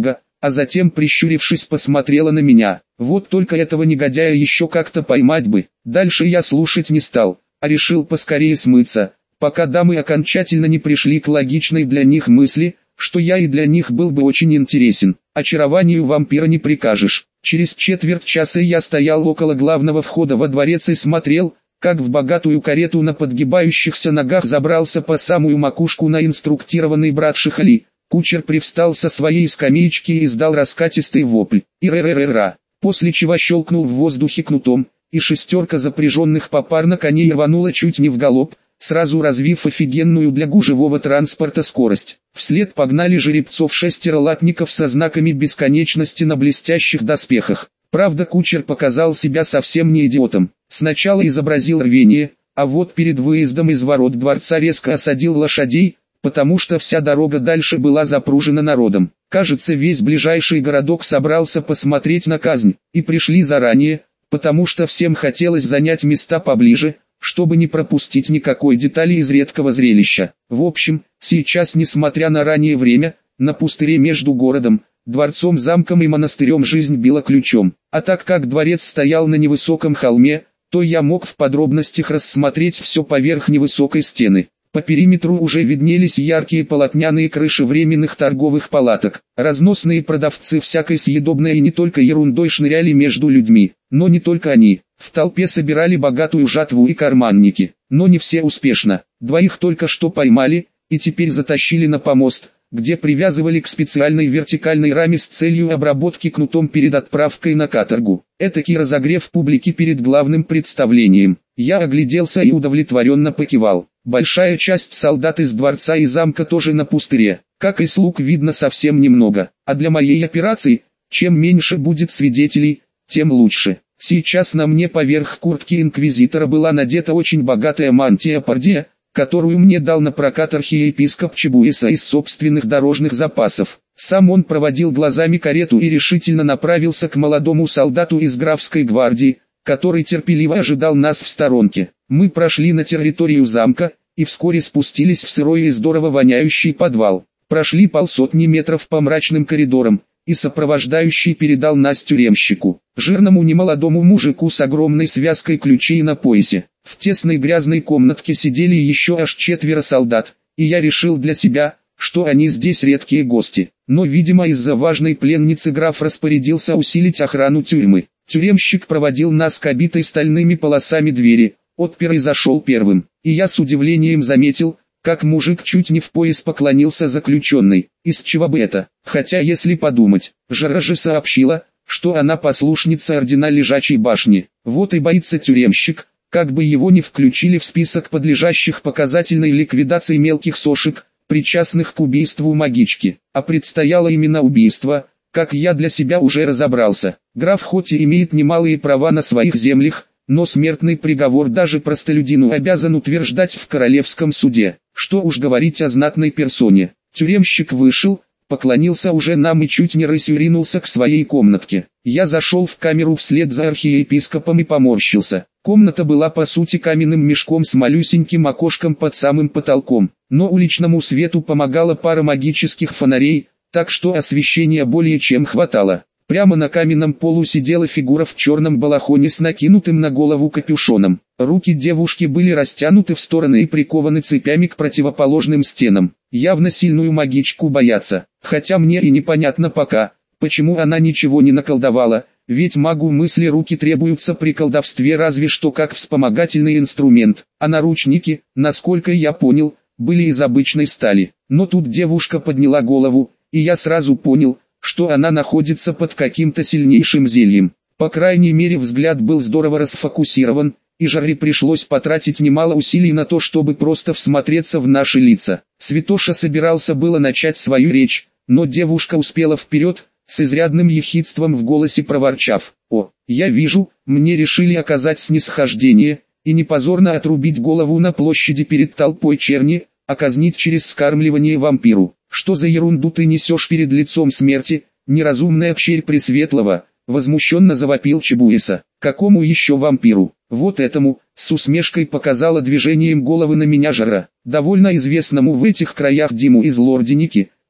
а затем, прищурившись, посмотрела на меня. Вот только этого негодяя еще как-то поймать бы. Дальше я слушать не стал, а решил поскорее смыться, пока дамы окончательно не пришли к логичной для них мысли, что я и для них был бы очень интересен. Очарованию вампира не прикажешь. Через четверть часа я стоял около главного входа во дворец и смотрел, как в богатую карету на подгибающихся ногах забрался по самую макушку наинструктированный брат Шихали. Кучер привстал со своей скамеечки и издал раскатистый вопль «Ир-ир-ир-ира», после чего щелкнул в воздухе кнутом, и шестерка запряженных попарно коней рванула чуть не в галоп, сразу развив офигенную для гужевого транспорта скорость. Вслед погнали жеребцов шестеро латников со знаками бесконечности на блестящих доспехах. Правда, кучер показал себя совсем не идиотом. Сначала изобразил рвение, а вот перед выездом из ворот дворца резко осадил лошадей, потому что вся дорога дальше была запружена народом. Кажется, весь ближайший городок собрался посмотреть на казнь, и пришли заранее, потому что всем хотелось занять места поближе, чтобы не пропустить никакой детали из редкого зрелища. В общем, сейчас, несмотря на раннее время, на пустыре между городом, дворцом, замком и монастырем жизнь била ключом. А так как дворец стоял на невысоком холме, то я мог в подробностях рассмотреть все поверх невысокой стены. По периметру уже виднелись яркие полотняные крыши временных торговых палаток. Разносные продавцы всякой съедобной и не только ерундой шныряли между людьми. Но не только они. В толпе собирали богатую жатву и карманники. Но не все успешно. Двоих только что поймали, и теперь затащили на помост, где привязывали к специальной вертикальной раме с целью обработки кнутом перед отправкой на каторгу. Этакий разогрев публики перед главным представлением. Я огляделся и удовлетворенно покивал. Большая часть солдат из дворца и замка тоже на пустыре. Как и слуг, видно совсем немного. А для моей операции, чем меньше будет свидетелей, тем лучше. Сейчас на мне поверх куртки инквизитора была надета очень богатая мантия пардия, которую мне дал на прокат архиепископ Чебуэса из собственных дорожных запасов. Сам он проводил глазами карету и решительно направился к молодому солдату из графской гвардии, который терпеливо ожидал нас в сторонке. Мы прошли на территорию замка, и вскоре спустились в сырой и здорово воняющий подвал. Прошли полсотни метров по мрачным коридорам, и сопровождающий передал нас тюремщику, жирному немолодому мужику с огромной связкой ключей на поясе. В тесной грязной комнатке сидели еще аж четверо солдат, и я решил для себя, что они здесь редкие гости. Но, видимо, из-за важной пленницы граф распорядился усилить охрану тюрьмы. Тюремщик проводил нас к обитой стальными полосами двери, отпер и зашел первым. И я с удивлением заметил, как мужик чуть не в пояс поклонился заключенной. Из чего бы это? Хотя, если подумать, Жара же сообщила, что она послушница ордена Лежачей башни. Вот и боится тюремщик, как бы его не включили в список подлежащих показательной ликвидации мелких сошек, причастных к убийству магички. А предстояло именно убийство, как я для себя уже разобрался. Граф хоть и имеет немалые права на своих землях, но смертный приговор даже простолюдину обязан утверждать в королевском суде. Что уж говорить о знатной персоне. Тюремщик вышел, поклонился уже нам и чуть не рысью ринулся к своей комнатке. Я зашел в камеру вслед за архиепископом и поморщился. Комната была по сути каменным мешком с малюсеньким окошком под самым потолком, но уличному свету помогала пара магических фонарей, так что освещения более чем хватало. Прямо на каменном полу сидела фигура в черном балахоне с накинутым на голову капюшоном. Руки девушки были растянуты в стороны и прикованы цепями к противоположным стенам. Явно сильную магичку боятся, хотя мне и непонятно пока, почему она ничего не наколдовала, ведь магу мысли руки требуются при колдовстве разве что как вспомогательный инструмент, а наручники, насколько я понял, были из обычной стали. Но тут девушка подняла голову, и я сразу понял, что она находится под каким-то сильнейшим зельем. По крайней мере, взгляд был здорово расфокусирован, и Жаре пришлось потратить немало усилий на то, чтобы просто всмотреться в наши лица. Святоша собирался было начать свою речь, но девушка успела вперед, с изрядным ехидством в голосе проворчав: «О, я вижу, мне решили оказать снисхождение, и не позорно отрубить голову на площади перед толпой черни, а казнить через скармливание вампиру. Что за ерунду ты несешь перед лицом смерти, неразумная черь Пресветлого?» Возмущенно завопил Чебуэса. «Какому еще вампиру?» «Вот этому», с усмешкой показала движением головы на меня Жара, довольно известному в этих краях Диму из Лординики,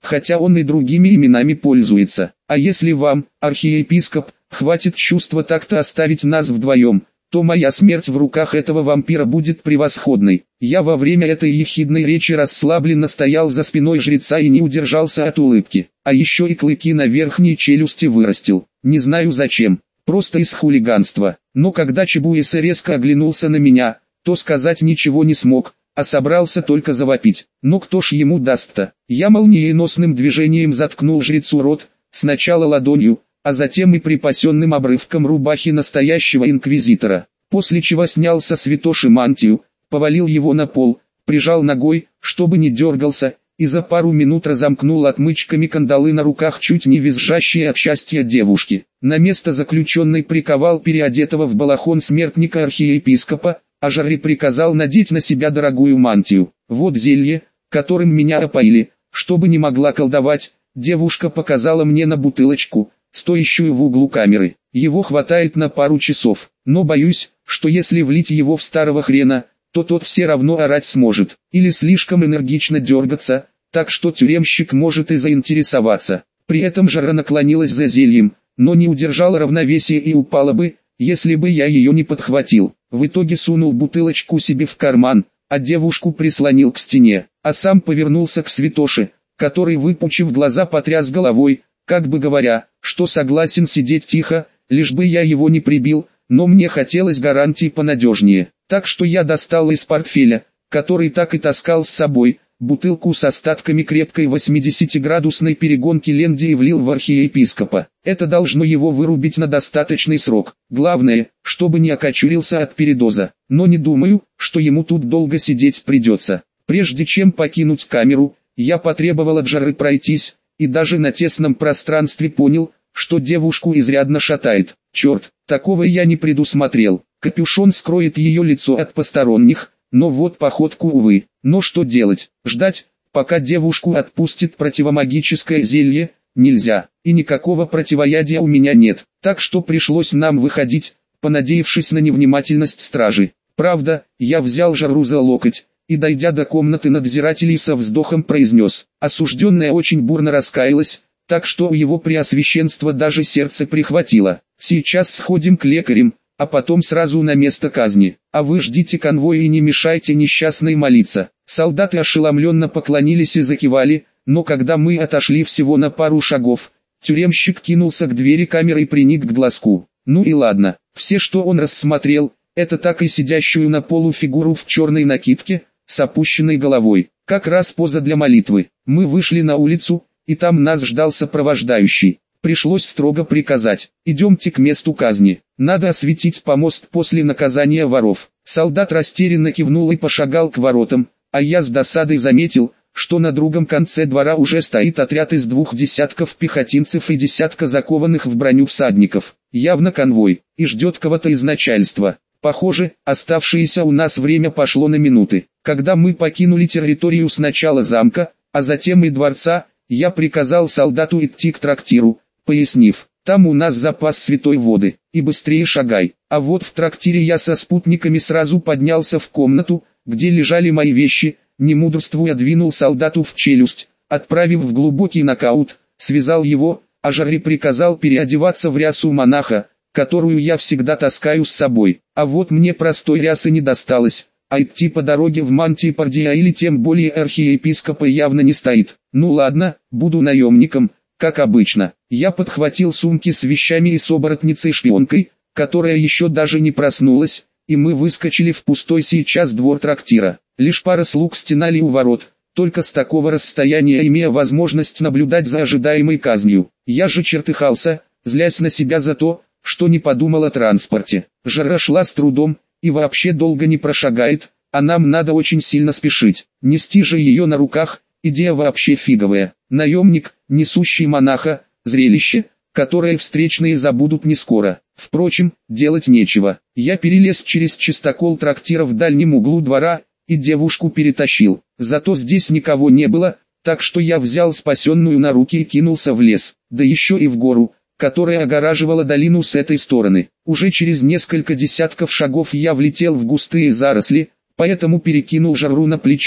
хотя он и другими именами пользуется. А если вам, архиепископ, хватит чувства так-то оставить нас вдвоем, то моя смерть в руках этого вампира будет превосходной. Я во время этой ехидной речи расслабленно стоял за спиной жреца и не удержался от улыбки. А еще и клыки на верхней челюсти вырастил. Не знаю зачем, просто из хулиганства. Но когда Чебуэса резко оглянулся на меня, то сказать ничего не смог, а собрался только завопить. Но кто ж ему даст-то? Я молниеносным движением заткнул жрецу рот, сначала ладонью, а затем и припасенным обрывком рубахи настоящего инквизитора, после чего снял со святоши мантию, повалил его на пол, прижал ногой, чтобы не дергался, и за пару минут разомкнул отмычками кандалы на руках чуть не визжащие от счастья девушки. На место заключенной приковал переодетого в балахон смертника архиепископа, а Жарри приказал надеть на себя дорогую мантию. Вот зелье, которым меня опоили, чтобы не могла колдовать, девушка показала мне на бутылочку, стоящую в углу камеры. Его хватает на пару часов, но боюсь, что если влить его в старого хрена, то тот все равно орать сможет, или слишком энергично дергаться, так что тюремщик может и заинтересоваться. При этом Жара наклонилась за зельем, но не удержала равновесие и упала бы, если бы я ее не подхватил. В итоге сунул бутылочку себе в карман, а девушку прислонил к стене, а сам повернулся к святоше, который, выпучив глаза, потряс головой, как бы говоря, что согласен сидеть тихо, лишь бы я его не прибил, но мне хотелось гарантий понадежнее. Так что я достал из портфеля, который так и таскал с собой, бутылку с остатками крепкой восьмидесятиградусной перегонки Ленди и влил в архиепископа. Это должно его вырубить на достаточный срок. Главное, чтобы не окочурился от передоза. Но не думаю, что ему тут долго сидеть придется. Прежде чем покинуть камеру, я потребовал от Жары пройтись, и даже на тесном пространстве понял, что девушку изрядно шатает. Черт, такого я не предусмотрел. Капюшон скроет ее лицо от посторонних, но вот походку увы. Но что делать? Ждать, пока девушку отпустит противомагическое зелье, нельзя. И никакого противоядия у меня нет. Так что пришлось нам выходить, понадеявшись на невнимательность стражи. Правда, я взял Жару за локоть, и дойдя до комнаты надзирателей со вздохом произнес. Осужденная очень бурно раскаялась, так что у его преосвященства даже сердце прихватило. Сейчас сходим к лекарям, а потом сразу на место казни. А вы ждите конвоя и не мешайте несчастной молиться. Солдаты ошеломленно поклонились и закивали, но когда мы отошли всего на пару шагов, тюремщик кинулся к двери камеры и приник к глазку. Ну и ладно, все, что он рассмотрел, это так и сидящую на полу фигуру в черной накидке, с опущенной головой. Как раз поза для молитвы. Мы вышли на улицу, и там нас ждал сопровождающий. Пришлось строго приказать: идемте к месту казни. Надо осветить помост после наказания воров. Солдат растерянно кивнул и пошагал к воротам, а я с досадой заметил, что на другом конце двора уже стоит отряд из двух десятков пехотинцев и десятка закованных в броню всадников. Явно конвой, и ждет кого-то из начальства. Похоже, оставшееся у нас время пошло на минуты. Когда мы покинули территорию сначала замка, а затем и дворца, я приказал солдату идти к трактиру, пояснив: там у нас запас святой воды, и быстрее шагай. А вот в трактире я со спутниками сразу поднялся в комнату, где лежали мои вещи, не мудрствуя двинул солдату в челюсть, отправив в глубокий нокаут, связал его, а Жарри приказал переодеваться в рясу монаха, которую я всегда таскаю с собой. А вот мне простой рясы не досталось, а идти по дороге в мантии пардия или тем более архиепископа явно не стоит. Ну ладно, буду наемником, как обычно. Я подхватил сумки с вещами и с оборотницей-шпионкой, которая еще даже не проснулась, и мы выскочили в пустой сейчас двор трактира. Лишь пара слуг стенали у ворот, только с такого расстояния имея возможность наблюдать за ожидаемой казнью. Я же чертыхался, злясь на себя за то, что не подумал о транспорте. Жара шла с трудом, и вообще долго не прошагает, а нам надо очень сильно спешить. Нести же ее на руках, идея вообще фиговая. Наемник, несущий монаха, зрелище, которое встречные забудут не скоро. Впрочем, делать нечего. Я перелез через чистокол трактира в дальнем углу двора, и девушку перетащил. Зато здесь никого не было, так что я взял спасенную на руки и кинулся в лес, да еще и в гору, которая огораживала долину с этой стороны. Уже через несколько десятков шагов я влетел в густые заросли, поэтому перекинул Жару на плечо,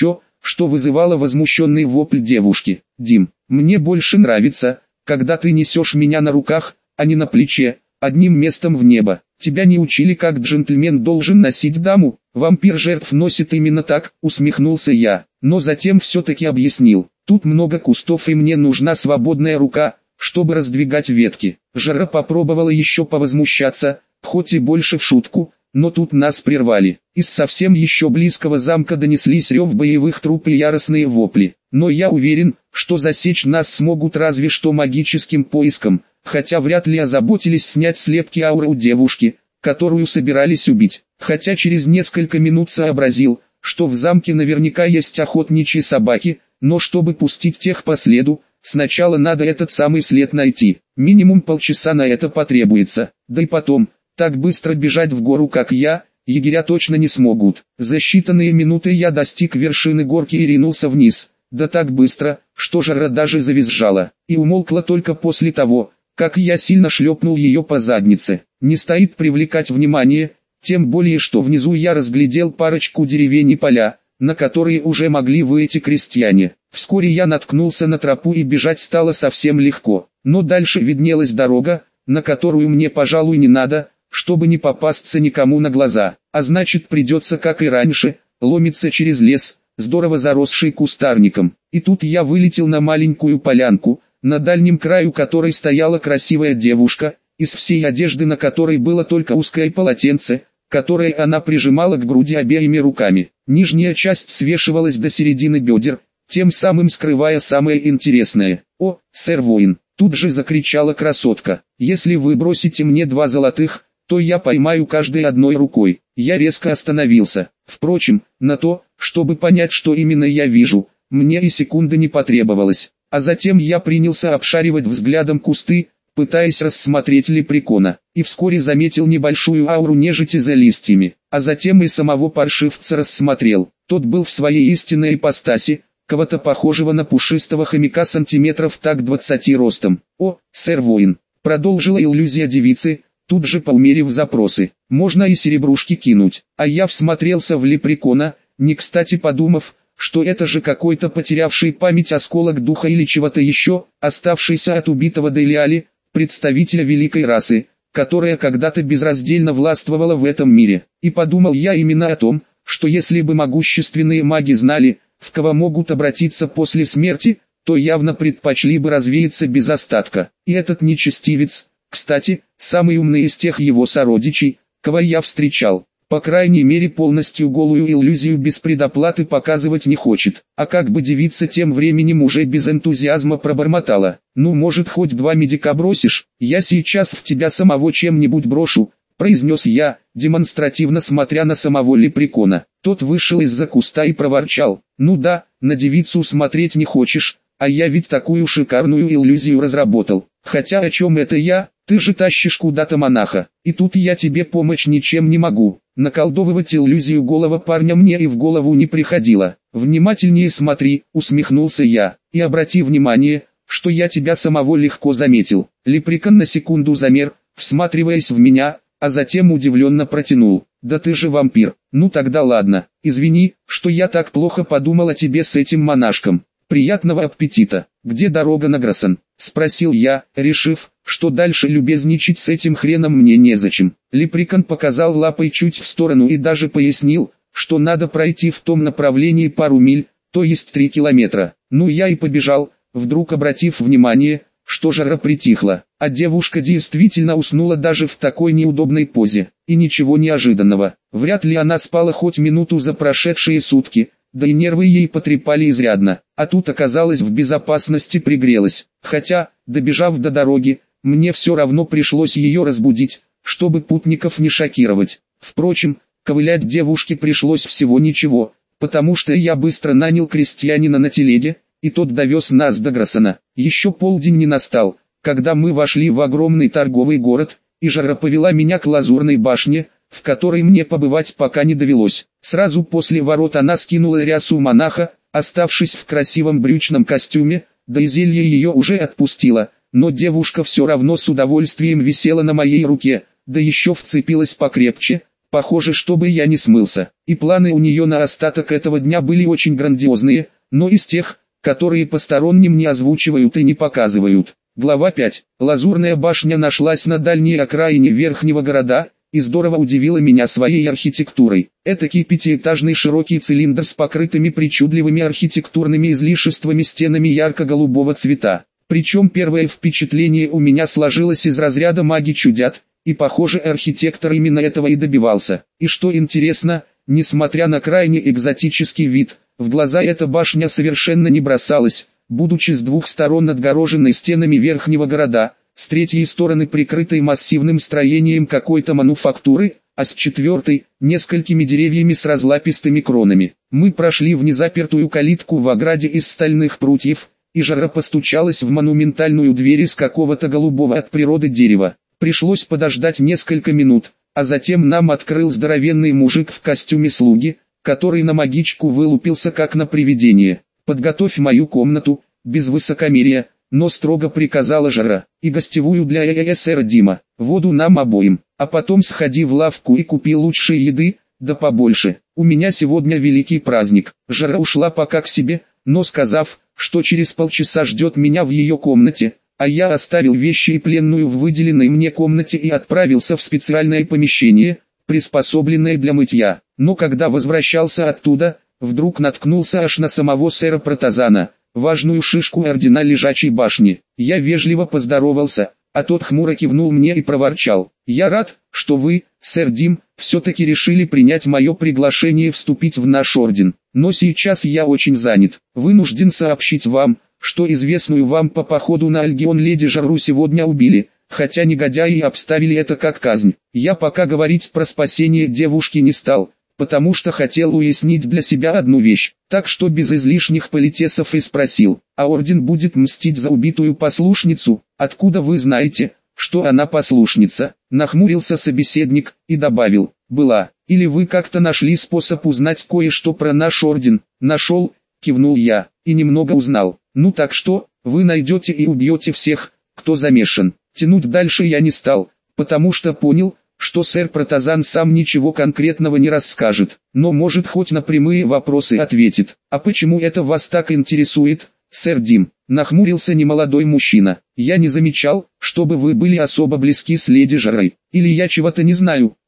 что вызывало возмущенный вопль девушки. «Дим, мне больше нравится, когда ты несешь меня на руках, а не на плече, одним местом в небо. Тебя не учили, как джентльмен должен носить даму? Вампир жертв носит именно так», усмехнулся я, но затем все-таки объяснил. «Тут много кустов и мне нужна свободная рука, чтобы раздвигать ветки». Жара попробовала еще повозмущаться, хоть и больше в шутку, но тут нас прервали. Из совсем еще близкого замка донеслись рев боевых труп и яростные вопли. Но я уверен, что засечь нас смогут разве что магическим поиском, хотя вряд ли озаботились снять слепки ауры у девушки, которую собирались убить. Хотя через несколько минут сообразил, что в замке наверняка есть охотничьи собаки, но чтобы пустить тех по следу, сначала надо этот самый след найти. Минимум полчаса на это потребуется, да и потом, так быстро бежать в гору, как я, егеря точно не смогут. За считанные минуты я достиг вершины горки и ринулся вниз, да так быстро, что Жара даже завизжала, и умолкла только после того, как я сильно шлепнул ее по заднице. Не стоит привлекать внимание, тем более что внизу я разглядел парочку деревень и поля, на которые уже могли выйти крестьяне. Вскоре я наткнулся на тропу и бежать стало совсем легко, но дальше виднелась дорога, на которую мне, пожалуй, не надо, чтобы не попасться никому на глаза, а значит придется, как и раньше, ломиться через лес, здорово заросший кустарником. И тут я вылетел на маленькую полянку, на дальнем краю которой стояла красивая девушка, из всей одежды на которой было только узкое полотенце, которое она прижимала к груди обеими руками. Нижняя часть свешивалась до середины бедер, тем самым скрывая самое интересное. «О, сэр воин!» — тут же закричала красотка. «Если вы бросите мне два золотых, то я поймаю каждой одной рукой». Я резко остановился. Впрочем, на то, чтобы понять, что именно я вижу, мне и секунды не потребовалось. А затем я принялся обшаривать взглядом кусты, пытаясь рассмотреть лепрекона, и вскоре заметил небольшую ауру нежити за листьями, а затем и самого паршивца рассмотрел. Тот был в своей истинной ипостаси, кого-то похожего на пушистого хомяка сантиметров так двадцати ростом. «О, сэр воин!» — продолжила иллюзия девицы, тут же поумерив запросы. «Можно и серебрушки кинуть». А я всмотрелся в лепрекона, не кстати подумав, что это же какой-то потерявший память осколок духа или чего-то еще, оставшийся от убитого Делиали, представителя великой расы, которая когда-то безраздельно властвовала в этом мире. И подумал я именно о том, что если бы могущественные маги знали, в кого могут обратиться после смерти, то явно предпочли бы развеяться без остатка. И этот нечестивец, кстати, самый умный из тех его сородичей, кого я встречал. По крайней мере полностью голую иллюзию без предоплаты показывать не хочет. А как бы девица тем временем уже без энтузиазма пробормотала: «Ну, может, хоть два медика бросишь, я сейчас в тебя самого чем-нибудь брошу», произнес я, демонстративно смотря на самого лепрекона. Тот вышел из-за куста и проворчал: «Ну да, на девицу смотреть не хочешь, а я ведь такую шикарную иллюзию разработал. Хотя о чем это я? Ты же тащишь куда-то монаха, и тут я тебе помочь ничем не могу». Наколдовывать иллюзию голого парня мне и в голову не приходило. «Внимательнее смотри», усмехнулся я, «и обрати внимание, что я тебя самого легко заметил». Лепрекон на секунду замер, всматриваясь в меня, а затем удивленно протянул: «Да ты же вампир». «Ну тогда ладно, извини, что я так плохо подумал о тебе с этим монашком. Приятного аппетита». «Где дорога на Грассан?» — спросил я, решив, что дальше любезничать с этим хреном мне незачем. Лепрекон показал лапой чуть в сторону и даже пояснил, что надо пройти в том направлении пару миль, то есть три километра. Ну я и побежал, вдруг обратив внимание, что Жара притихла, а девушка действительно уснула даже в такой неудобной позе. И ничего неожиданного, вряд ли она спала хоть минуту за прошедшие сутки, да и нервы ей потрепали изрядно, а тут оказалась в безопасности, пригрелась. Хотя, добежав до дороги, мне все равно пришлось ее разбудить, чтобы путников не шокировать. Впрочем, ковылять девушке пришлось всего ничего, потому что я быстро нанял крестьянина на телеге, и тот довез нас до Грассана. Еще полдень не настал, когда мы вошли в огромный торговый город, и Жара повела меня к Лазурной башне, в которой мне побывать пока не довелось. Сразу после ворот она скинула рясу монаха, оставшись в красивом брючном костюме, да и зелье ее уже отпустило, но девушка все равно с удовольствием висела на моей руке, да еще вцепилась покрепче, Похоже, чтобы я не смылся. И планы у нее на остаток этого дня были очень грандиозные, но из тех, которые посторонним не озвучивают и не показывают. Глава пять. Лазурная башня нашлась на дальней окраине верхнего города, и здорово удивила меня своей архитектурой. Этакий пятиэтажный широкий цилиндр с покрытыми причудливыми архитектурными излишествами стенами ярко-голубого цвета. Причем первое впечатление у меня сложилось из разряда маги чудят, и похоже архитектор именно этого и добивался. И что интересно, несмотря на крайне экзотический вид, в глаза эта башня совершенно не бросалась, будучи с двух сторон отгороженной стенами верхнего города, с третьей стороны прикрытой массивным строением какой-то мануфактуры, а с четвертой – несколькими деревьями с разлапистыми кронами. Мы прошли в незапертую калитку в ограде из стальных прутьев, и Жара постучалась в монументальную дверь из какого-то голубого от природы дерева. Пришлось подождать несколько минут, а затем нам открыл здоровенный мужик в костюме слуги, который на магичку вылупился как на привидение. «Подготовь мою комнату», без высокомерия, но строго приказала Жара, «и гостевую для ЭСР Дима, воду нам обоим, а потом сходи в лавку и купи лучшей еды, да побольше, у меня сегодня великий праздник». Жара ушла пока к себе, но сказав, что через полчаса ждет меня в ее комнате, а я оставил вещи и пленную в выделенной мне комнате и отправился в специальное помещение, приспособленное для мытья. Но когда возвращался оттуда, вдруг наткнулся аж на самого сэра Протазана, важную шишку ордена Лежачей башни. Я вежливо поздоровался, а тот хмуро кивнул мне и проворчал: «Я рад, что вы, сэр Дим, все-таки решили принять мое приглашение вступить в наш орден, но сейчас я очень занят. Вынужден сообщить вам, что известную вам по походу на Альгион леди Жару сегодня убили, хотя негодяи обставили это как казнь. Я пока говорить про спасение девушки не стал, потому что хотел уяснить для себя одну вещь, так что без излишних политесов и спросил: а орден будет мстить за убитую послушницу? Откуда вы знаете, что она послушница?» Нахмурился собеседник и добавил: «Была. Или вы как-то нашли способ узнать кое-что про наш орден?» «Нашел», кивнул я, — «и немного узнал». «Ну так что, вы найдете и убьете всех, кто замешан?» Тянуть дальше я не стал, потому что понял, что сэр Протазан сам ничего конкретного не расскажет, но может хоть на прямые вопросы ответит. «А почему это вас так интересует, сэр Дим?» Нахмурился немолодой мужчина. «Я не замечал, чтобы вы были особо близки с леди Жарой. Или я чего-то не знаю?»